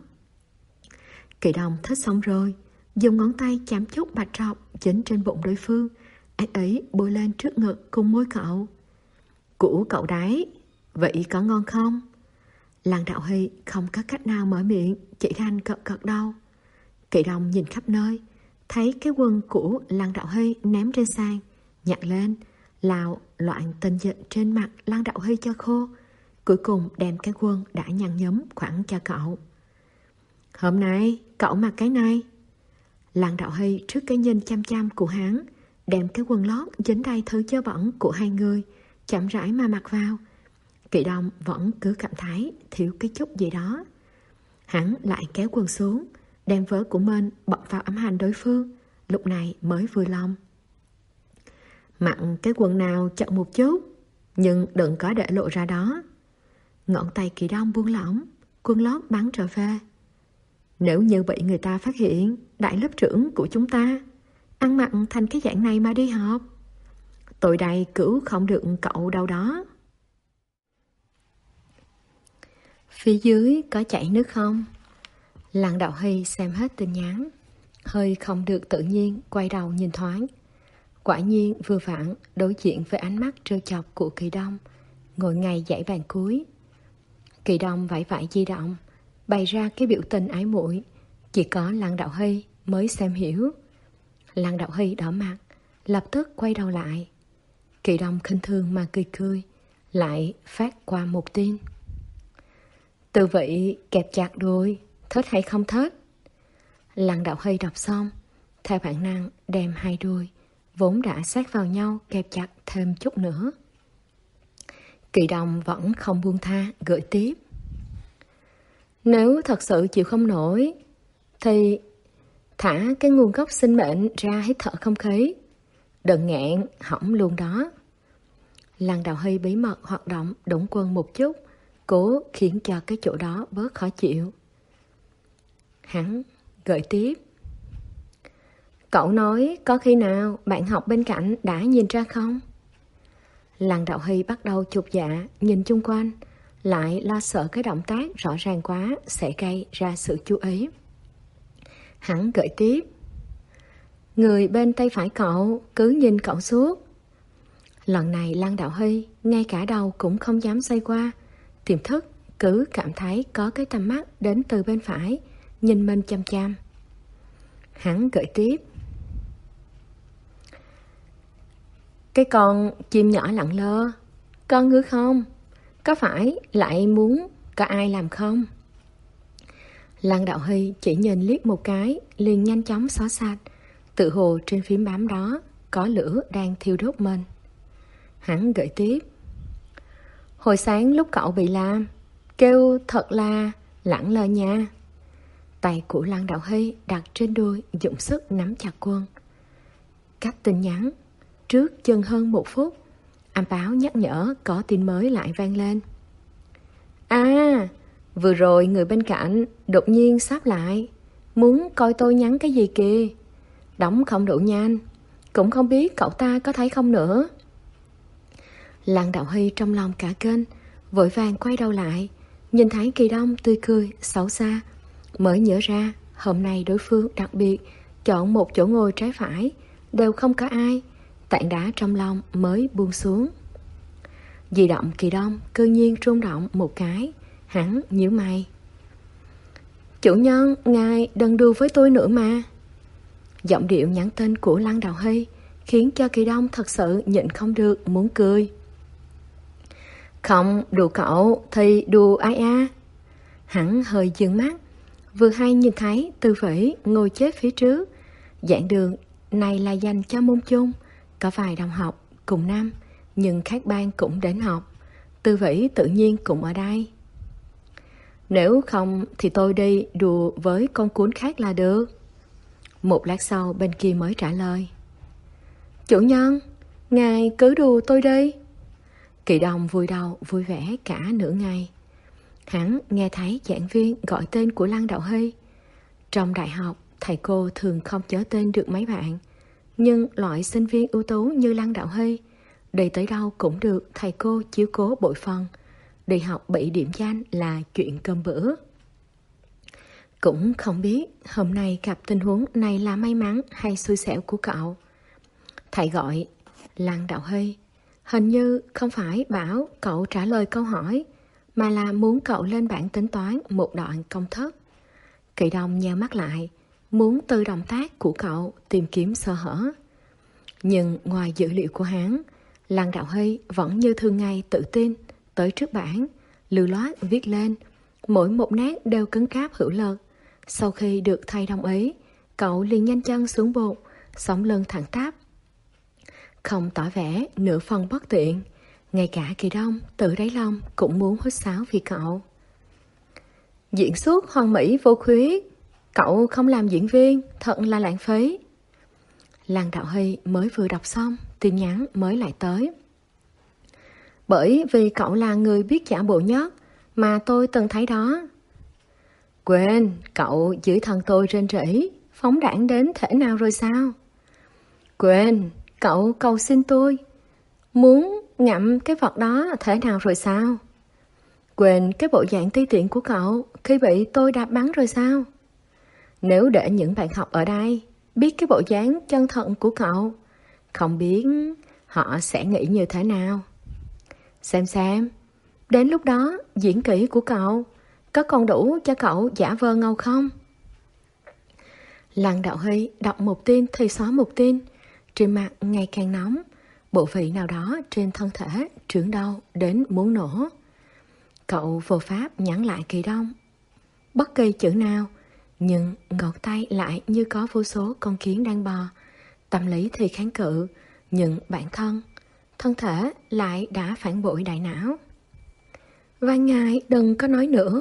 Kỵ Đông thích xong rồi, dùng ngón tay chạm chút bạch trọc chính trên bụng đối phương, ác ấy bôi lên trước ngực cùng môi cậu. Của cậu đấy, vậy có ngon không? Lăng Đạo Hy không có cách nào mở miệng, chỉ đành cợt cợt đầu. Kỵ Đông nhìn khắp nơi, thấy cái quần của Lăng Đạo Hy ném trên sàn, nhặt lên, lạo loạn tình dịch trên mặt Lăng Đạo Hy cho khô, cuối cùng đem cái quần đã nhăn nhúm quẳng cho cậu. Hôm nay cậu mặc cái này. Lăng Đạo Hy trước cái nhìn chăm chăm của hắn, đem cái quần lót dính đầy thứ dơ bẩn của hai người chậm rãi mà mặc vào. Kỵ Đông vẫn cứ cảm thấy thiếu cái chút gì đó. Hắn lại kéo quần xuống, đem vớ của mình bọc vào ấm hành đối phương, lúc này mới vui lòng. Mặc cái quần nào chậm một chút, nhưng đừng có để lộ ra đó. Ngón tay Kỵ Đông buông lỏng, quần lót bắn trở về. Nếu như bị người ta phát hiện, đại lớp trưởng của chúng ta ăn mặc thành cái dạng này mà đi học, tôi đây cứu không được cậu đâu đó. Phía dưới có chảy nước không? Lăng Đạo Hy xem hết tin nhắn, hơi không được tự nhiên quay đầu nhìn thoáng. Quả nhiên vừa vặn đối diện với ánh mắt trêu chọc của Kỵ Đông, ngồi ngay dãy bàn cuối. Kỵ Đông vẫy vẫy di động, bày ra cái biểu tình ái muội, chỉ có Lăng Đạo Hy mới xem hiểu. Lăng Đạo Hy đỏ mặt, lập tức quay đầu lại. Kỵ Đông khinh thường mà cười cười, lại phát qua một tin. Từ vị kẹp chặt đuôi, thích hay không thích? Lăng Đạo Hy đọc xong, theo bản năng đem hai đuôi vốn đã sát vào nhau kẹp chặt thêm chút nữa. Kỵ Đông vẫn không buông tha, gửi tiếp. Nếu thật sự chịu không nổi, thì thả cái nguồn gốc sinh mệnh ra hít thở không khí. Đừng nghẹn, hỏng luôn đó. Lăng Đạo Hy bí mật hoạt động đụng quân một chút, cố khiến cho cái chỗ đó bớt khó chịu. Hắn gửi tiếp. Cậu nói có khi nào bạn học bên cạnh đã nhìn ra không? Lăng Đạo Hy bắt đầu chột dạ, nhìn chung quanh, lại lo sợ cái động tác rõ ràng quá sẽ gây ra sự chú ý. Hắn gửi tiếp. Người bên tay phải cậu cứ nhìn cậu suốt. Lần này Lăng Đạo Hy ngay cả đầu cũng không dám xoay qua, tiềm thức cứ cảm thấy có cái tầm mắt đến từ bên phải nhìn mình chăm chăm. Hắn gửi tiếp. Cái con chim nhỏ lặng lơ, con ngứa không? Có phải lại muốn có ai làm không? Lăng Đạo Hy chỉ nhìn liếc một cái, liền nhanh chóng xóa sạch, tự hồ trên phím bám đó có lửa đang thiêu đốt mình. Hắn gửi tiếp. Hồi sáng lúc cậu bị làm, kêu thật là lẳng lơ nha. Tay của Lăng Đạo Hy đặt trên đùi, dụng sức nắm chặt quân. Cách tin nhắn trước chừng hơn một phút, âm báo nhắc nhở có tin mới lại vang lên. À, vừa rồi người bên cạnh đột nhiên sáp lại, muốn coi tôi nhắn cái gì kìa. Đóng không đủ nhanh, cũng không biết cậu ta có thấy không nữa. Lăng Đạo Hy trong lòng cả kênh, vội vàng quay đầu lại, nhìn thấy Kỳ Đông tươi cười xấu xa, mới nhớ ra hôm nay đối phương đặc biệt chọn một chỗ ngồi trái phải, đều không có ai, tảng đá trong lòng mới buông xuống. Di động Kỳ Đông cư nhiên rung động một cái, hắn nhíu mày. Chủ nhân, ngài đừng đùa với tôi nữa mà. Giọng điệu nhắn tin của Lăng Đạo Hy khiến cho Kỳ Đông thật sự nhịn không được muốn cười. Không đùa cậu thì đùa ai a? Hắn hơi dừng mắt, vừa hay nhìn thấy Tư Vĩ ngồi chết phía trước. Giảng đường này là dành cho môn chung, có vài đồng học cùng năm nhưng khác ban cũng đến học. Tư Vĩ tự nhiên cũng ở đây. Nếu không thì tôi đi đùa với con cuốn khác là được. Một lát sau bên kia mới trả lời. Chủ nhân, ngài cứ đùa tôi đi. Kỳ Đông vui đầu vui vẻ cả nửa ngày. Hắn nghe thấy giảng viên gọi tên của Lăng Đạo Hy. Trong đại học, thầy cô thường không nhớ tên được mấy bạn, nhưng loại sinh viên ưu tú như Lăng Đạo Hy, đi tới đâu cũng được thầy cô chiếu cố bội phần. Đi học bị điểm danh là chuyện cơm bữa. Cũng không biết hôm nay gặp tình huống này là may mắn hay xui xẻo của cậu. Thầy gọi Lăng Đạo Hy, hình như không phải bảo cậu trả lời câu hỏi, mà là muốn cậu lên bảng tính toán một đoạn công thức. Kỳ Đông nheo mắt lại, muốn từ động tác của cậu tìm kiếm sơ hở. Nhưng ngoài dữ liệu của hắn, Lăng Đạo Hy vẫn như thường ngày tự tin tới trước bảng, lưu loát viết lên, mỗi một nét đều cứng cáp hữu lực. Sau khi được thầy đồng ý, cậu liền nhanh chân xuống bục, sống lưng thẳng tắp, không tỏ vẻ nửa phần bất tiện. Ngay cả Kỳ Đông tự đáy lòng cũng muốn huýt sáo vì cậu. Diễn xuất hoàn mỹ vô khuyết, cậu không làm diễn viên thật là lãng phí. Lăng Đạo Hy mới vừa đọc xong, tin nhắn mới lại tới. Bởi vì cậu là người biết giả bộ nhất mà tôi từng thấy đó. Quên, cậu giữ thân tôi rên rỉ, phóng đãng đến thể nào rồi sao? Quên, cậu cầu xin tôi, muốn ngậm cái vật đó thể nào rồi sao? Quên cái bộ dạng ti tiện của cậu khi bị tôi đạp bắn rồi sao? Nếu để những bạn học ở đây biết cái bộ dáng chân thật của cậu, không biết họ sẽ nghĩ như thế nào. Xem xem, đến lúc đó diễn kỹ của cậu có còn đủ cho cậu giả vờ ngầu không? Lăng Đạo Hy đọc một tin thì xóa một tin, trên mặt ngày càng nóng, bộ vị nào đó trên thân thể trưởng đau đến muốn nổ. Cậu vô pháp nhắn lại Kỳ Đông bất kỳ chữ nào, nhưng ngón tay lại như có vô số con kiến đang bò. Tâm lý thì kháng cự, nhưng bản thân, thân thể lại đã phản bội đại não. Và ngài đừng có nói nữa.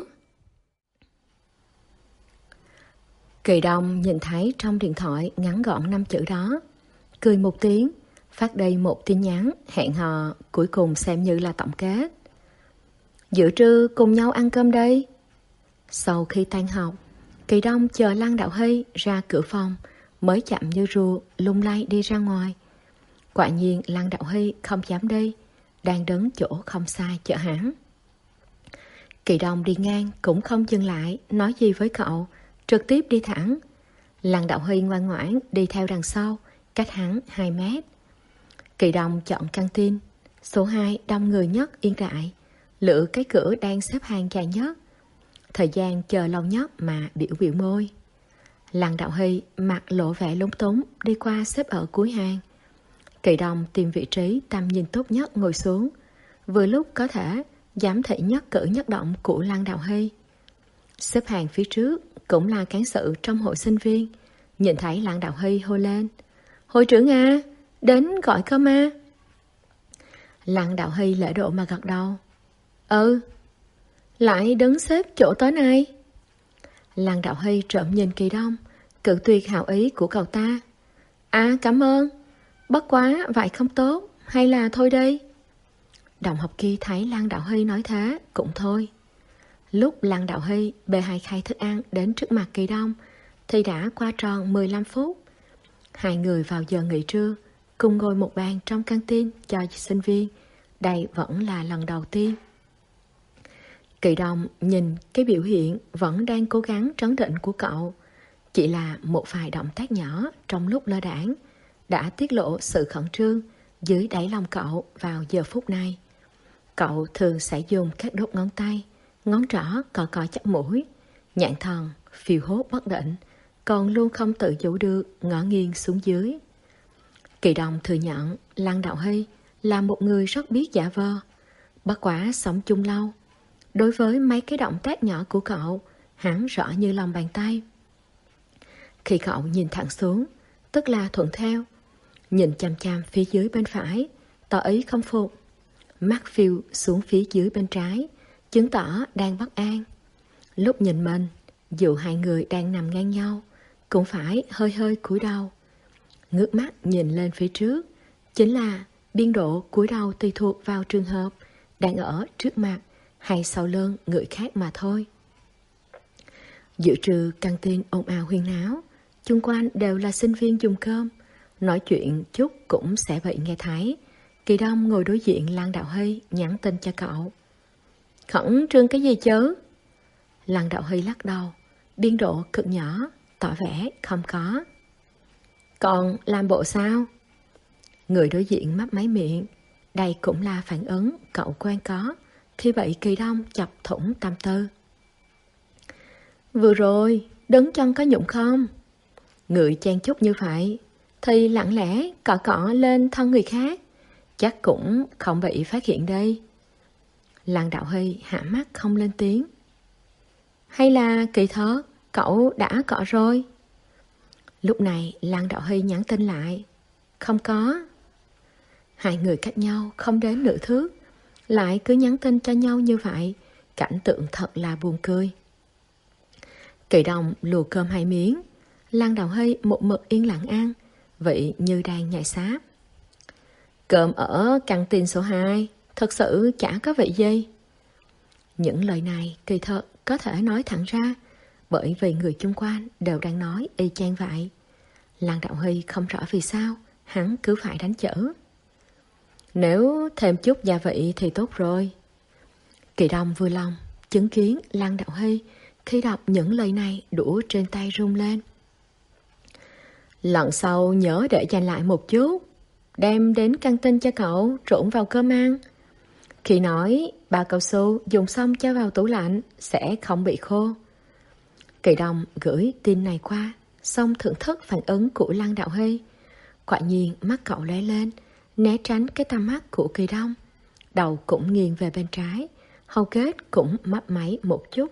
Kỳ Đông nhìn thấy trong điện thoại ngắn gọn năm chữ đó, cười một tiếng, phát đi một tin nhắn hẹn hò, cuối cùng xem như là tổng kết. Giữa trưa cùng nhau ăn cơm đây. Sau khi tan học, Kỳ Đông chờ Lăng Đạo Hy ra cửa phòng, mới chậm như rùa lung lay đi ra ngoài. Quả nhiên Lăng Đạo Hy không dám đi, đang đứng chỗ không xa chờ hắn. Kỳ Đông đi ngang cũng không dừng lại nói gì với cậu, trực tiếp đi thẳng. Lăng Đạo Hy ngoan ngoãn đi theo đằng sau, cách hắn hai mét. Kỳ Đông chọn căng tin, số hai đông người nhất yên đại, lựa cái cửa đang xếp hàng dài nhất. Thời gian chờ lâu nhất mà biểu biểu môi. Lăng Đạo Hy mặt lộ vẻ lúng túng đi qua xếp ở cuối hàng. Kỳ Đông tìm vị trí tầm nhìn tốt nhất ngồi xuống, vừa lúc có thể giám thị nhất cử nhất động của Lăng Đạo Hy. Xếp hàng phía trước cũng là cán sự trong hội sinh viên, nhìn thấy Lăng Đạo Hy hô lên: Hội trưởng à, đến gọi cơm à. Lăng Đạo Hy lễ độ mà gật đầu. Ừ. Lại đứng xếp chỗ tới này. Lăng Đạo Hy trộm nhìn Kỳ Đông, cự tuyệt hảo ý của cậu ta. À cảm ơn, bất quá vậy không tốt, hay là thôi đi. Đồng học kia thấy Lăng Đạo Hy nói thế cũng thôi. Lúc Lăng Đạo Hy bê hai khay thức ăn đến trước mặt Kỳ Đông thì đã qua tròn mười lăm phút. Hai người vào giờ nghỉ trưa, cùng ngồi một bàn trong căng tin cho sinh viên. Đây vẫn là lần đầu tiên. Kỳ Đông nhìn cái biểu hiện vẫn đang cố gắng trấn định của cậu, chỉ là một vài động tác nhỏ trong lúc lơ đãng đã tiết lộ sự khẩn trương dưới đáy lòng cậu vào giờ phút này. Cậu thường sẽ dùng các đốt ngón tay, ngón trỏ cọ cọ chặt mũi, nhãn thần phiêu hốt bất định, còn luôn không tự chủ được ngó nghiêng xuống dưới. Kỳ Đông thừa nhận Lăng Đạo Hy là một người rất biết giả vờ. Bất quá sống chung lâu, đối với mấy cái động tác nhỏ của cậu, hắn rõ như lòng bàn tay. Khi cậu nhìn thẳng xuống, tức là thuận theo, nhìn chằm chằm phía dưới bên phải, tỏ ý không phục. Mắt phiêu xuống phía dưới bên trái, chứng tỏ đang bất an. Lúc nhìn mình, dù hai người đang nằm ngang nhau, cũng phải hơi hơi cúi đầu. Ngước mắt nhìn lên phía trước, chính là biên độ cúi đầu tùy thuộc vào trường hợp đang ở trước mặt hay sau lưng người khác mà thôi. Giữa trưa căng tin ồn ào huyên náo, chung quanh đều là sinh viên dùng cơm, nói chuyện chút cũng sẽ bị nghe thấy. Kỳ Đông ngồi đối diện Lăng Đạo Hy nhắn tin cho cậu. Khẩn trương cái gì chứ? Lăng Đạo Hy lắc đầu, biên độ cực nhỏ, tỏ vẻ không có. Còn làm bộ sao? Người đối diện mấp máy miệng. Đây cũng là phản ứng cậu quen có khi bị Kỳ Đông chọc thủng tâm tư. Vừa rồi, đứng chân có nhụng không? Người chen chúc như vậy thì lặng lẽ cọ cọ lên thân người khác, chắc cũng không bị phát hiện đây. Lăng Đạo Hy hạ mắt không lên tiếng. Hay là kỳ thật cậu đã cọ rồi? Lúc này Lăng Đạo Hy nhắn tin lại. Không có. Hai người cách nhau không đến nửa thước, lại cứ nhắn tin cho nhau như vậy, cảnh tượng thật là buồn cười. Kỳ Đông lùa cơm hai miếng, Lăng Đạo Hy một mực yên lặng ăn, vị như đang nhai sáp. Cơm ở căng tin số hai, thật sự chả có vị gì. Những lời này kỳ thật có thể nói thẳng ra, bởi vì người chung quanh đều đang nói y chang vậy. Lăng Đạo Hy không rõ vì sao hắn cứ phải đánh chữ. Nếu thêm chút gia vị thì tốt rồi. Kỳ Đông vui lòng chứng kiến Lăng Đạo Hy khi đọc những lời này, đũa trên tay rung lên. Lần sau nhớ để dành lại một chút, đem đến căng tin cho cậu trộn vào cơm ăn. Khi nói bao cao su dùng xong cho vào tủ lạnh sẽ không bị khô. Kỳ Đông gửi tin này qua, xong thưởng thức phản ứng của Lăng Đạo Hy. Quả nhiên mắt cậu lóe lên, né tránh cái tầm mắt của Kỳ Đông. Đầu cũng nghiêng về bên trái, hầu kết cũng mấp máy một chút.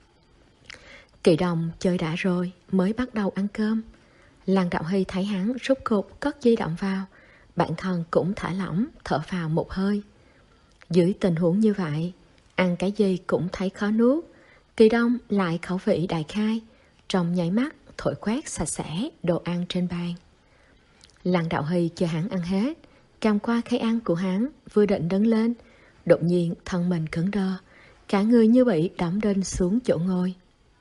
Kỳ Đông chơi đã rồi mới bắt đầu ăn cơm. Lăng Đạo Hy thấy hắn rút cục cất di động vào, bản thân cũng thả lỏng, thở vào một hơi. Dưới tình huống như vậy, ăn cái gì cũng thấy khó nuốt. Kỳ Đông lại khẩu vị đại khai, trong nháy mắt thổi quét sạch sẽ đồ ăn trên bàn. Lăng Đạo Hy chờ hắn ăn hết, cầm qua khay ăn của hắn, vừa định đứng lên, đột nhiên thân mình cứng đơ, cả người như bị đóng đinh xuống chỗ ngồi.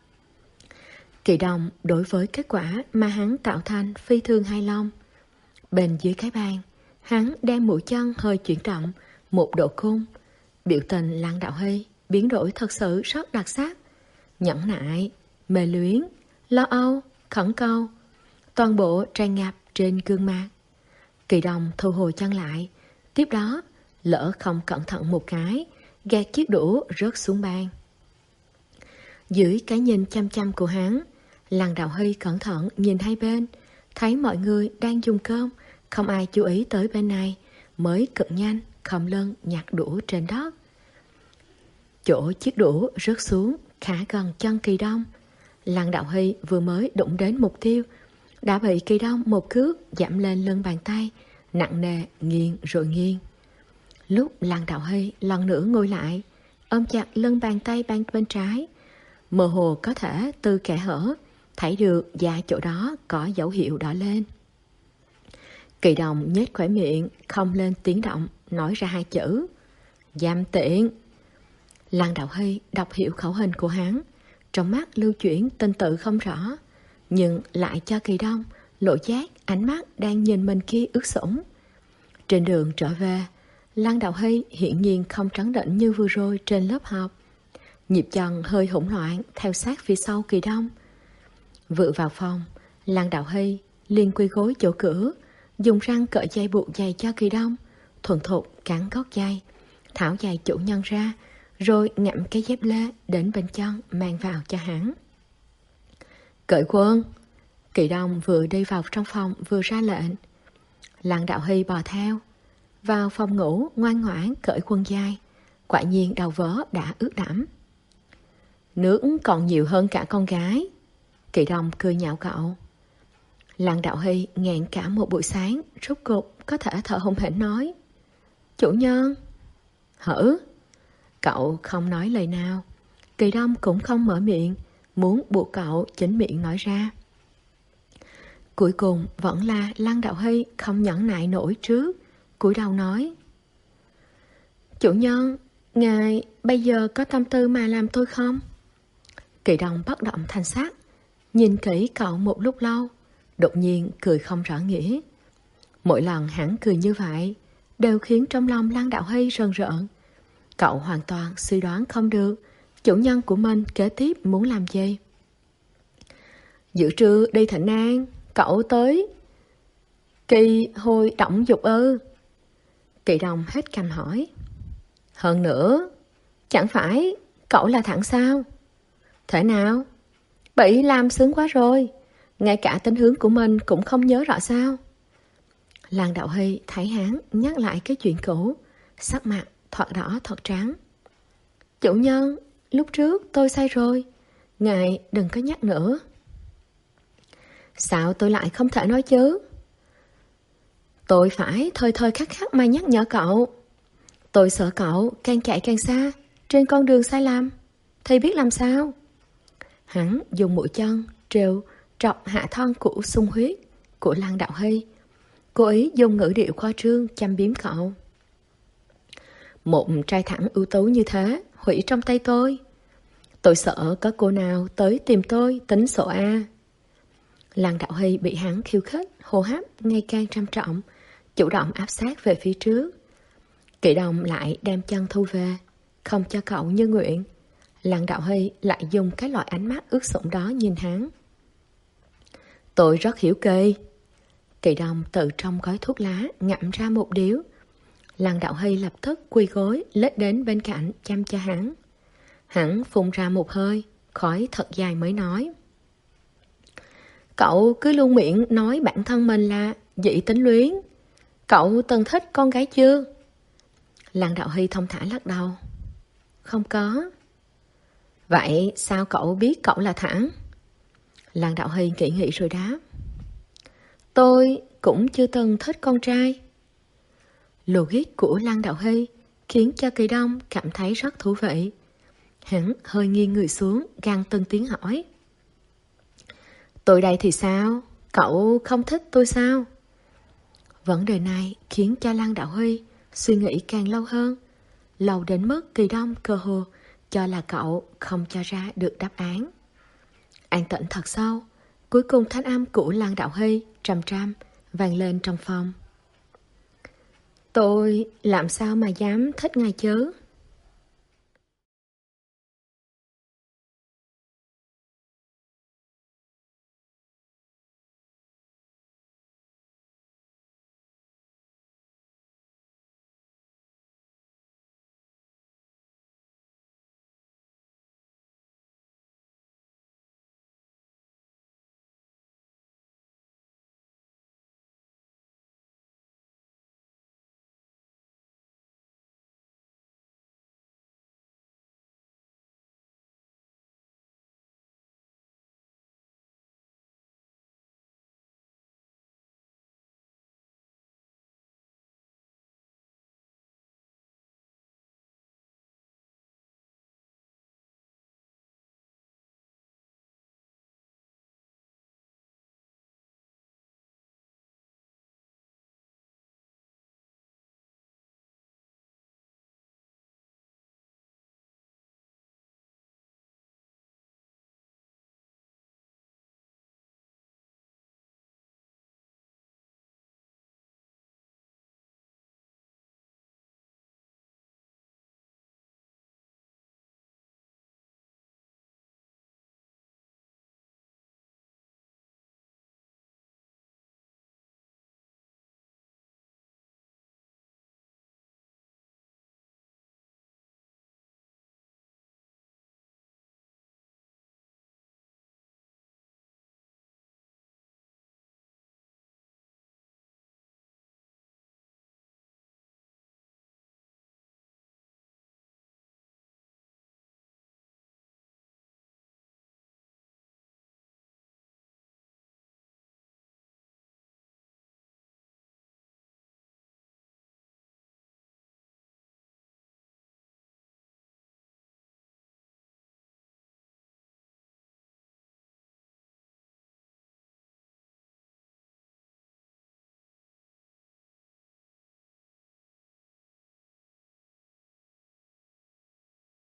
Kỳ Đông đối với kết quả mà hắn tạo thành phi thường hài lòng. Bên dưới cái bàn, hắn đem mũi chân hơi chuyển động một độ cung. Biểu tình Lăng Đạo Hy biến đổi thật sự rất đặc sắc, nhẫn nại, mê luyến, lo âu, khẩn cầu, toàn bộ tràn ngập trên gương mặt. Kỳ Đông thu hồi chân lại, tiếp đó lỡ không cẩn thận một cái, gạt chiếc đũa rớt xuống bàn. Dưới cái nhìn chăm chăm của hắn, Lăng Đạo Hy cẩn thận nhìn hai bên, thấy mọi người đang dùng cơm, không ai chú ý tới bên này, mới cực nhanh khom lưng nhặt đũa trên đất. Chỗ chiếc đũa rớt xuống khá gần chân Kỳ Đông. Lăng Đạo Hy vừa mới đụng đến mục tiêu, đã bị Kỳ Đông một cước giảm lên lưng bàn tay, nặng nề nghiêng rồi nghiêng. Lúc Lăng Đạo Hy lần nữa ngồi lại, ôm chặt lưng bàn tay bên bên trái, mơ hồ có thể từ kẽ hở thấy được da chỗ đó có dấu hiệu đỏ lên. Kỳ Đông nhếch khóe miệng, không lên tiếng động, nói ra hai chữ: dám tiện. Lăng Đạo Hy đọc hiểu khẩu hình của hắn, trong mắt lưu chuyển tình tự không rõ, nhưng lại cho Kỳ Đông lộ giác ánh mắt đang nhìn mình kia ướt sũng. Trên đường trở về, Lăng Đạo Hy hiển nhiên không trấn định như vừa rồi trên lớp học, nhịp chân hơi hỗn loạn theo sát phía sau Kỳ Đông. Vừa vào phòng, Lăng Đạo Hy liền quỳ gối chỗ cửa, dùng răng cởi dây buộc giày cho Kỳ Đông, thuần thục cắn gót giày, tháo giày chủ nhân ra, rồi ngậm cái dép lê đến bên chân mang vào cho hắn. Cởi quân. Kỳ Đông vừa đi vào trong phòng vừa ra lệnh. Lăng Đạo Hy bò theo. Vào phòng ngủ ngoan ngoãn cởi quần dài. Quả nhiên đầu vớ đã ướt đẫm. Nước còn nhiều hơn cả con gái. Kỳ Đông cười nhạo cậu. Lăng Đạo Hy nghẹn cả một buổi sáng, rốt cục có thể thở hổn hển nói. Chủ nhân. Hử? Cậu không nói lời nào. Kỳ Đông cũng không mở miệng, muốn buộc cậu chính miệng nói ra. Cuối cùng vẫn là Lăng Đạo Hy không nhẫn nại nổi trước, cúi đầu nói. Chủ nhân, ngài bây giờ có tâm tư mà làm tôi không? Kỳ Đông bất động thanh sắc, nhìn kỹ cậu một lúc lâu, đột nhiên cười không rõ nghĩa. Mỗi lần hắn cười như vậy đều khiến trong lòng Lăng Đạo Hy rờn rợn. Cậu hoàn toàn suy đoán không được chủ nhân của mình kế tiếp muốn làm gì. Giữa trưa đi Thịnh An, cậu tới Kỳ hồi động dục ư? Kỳ Đông hết cằm hỏi. Hơn nữa, chẳng phải cậu là thẳng sao? Thế nào? Bị làm sướng quá rồi, ngay cả tính hướng của mình cũng không nhớ rõ sao? Lăng Đạo Hy thấy hắn nhắc lại cái chuyện cũ, sắc mặt thoạt đỏ thoạt trắng. Chủ nhân, lúc trước tôi sai rồi, ngài đừng có nhắc nữa. Sao tôi lại không thể nói chứ? Tôi phải thời thời khắc khắc mà nhắc nhở cậu. Tôi sợ cậu càng chạy càng xa trên con đường sai lầm, thì biết làm sao? Hắn dùng mũi chân trêu trọc hạ thân của sung huyết của Lăng Đạo Hy, cố ý dùng ngữ điệu khoa trương châm biếm cậu. Một trai thẳng ưu tú như thế hủy trong tay tôi, tôi sợ có cô nào tới tìm tôi tính sổ A. Lăng Đạo Hy bị hắn khiêu khích, hô hấp ngày càng trầm trọng, chủ động áp sát về phía trước. Kỳ Đông lại đem chân thu về, không cho cậu như nguyện. Lăng Đạo Hy lại dùng cái loại ánh mắt ướt sũng đó nhìn hắn. Tôi rất hiểu kỳ. Kỳ Đông từ trong gói thuốc lá ngậm ra một điếu. Lăng Đạo Hy lập tức quỳ gối lết đến bên cạnh chăm cho hắn. Hắn phun ra một hơi, khói thật dài mới nói. Cậu cứ luôn miệng nói bản thân mình là dị tính luyến. Cậu từng thích con gái chưa? Lăng Đạo Hy thông thả lắc đầu. Không có. Vậy sao cậu biết cậu là thẳng? Lăng Đạo Hy nghĩ nghĩ rồi đáp. Tôi cũng chưa từng thích con trai. Logic của Lăng Đạo Hy khiến cho Kỳ Đông cảm thấy rất thú vị. Hắn hơi nghiêng người xuống, gằn từng tiếng hỏi. Tôi đây thì sao? Cậu không thích tôi sao? Vấn đề này khiến cho Lăng Đạo Hy suy nghĩ càng lâu hơn, lâu đến mức Kỳ Đông cơ hồ cho là cậu không cho ra được đáp án. An tĩnh thật sâu, cuối cùng thanh âm của Lăng Đạo Hy trầm trầm vang lên trong phòng. Tôi làm sao mà dám thích ngài chứ?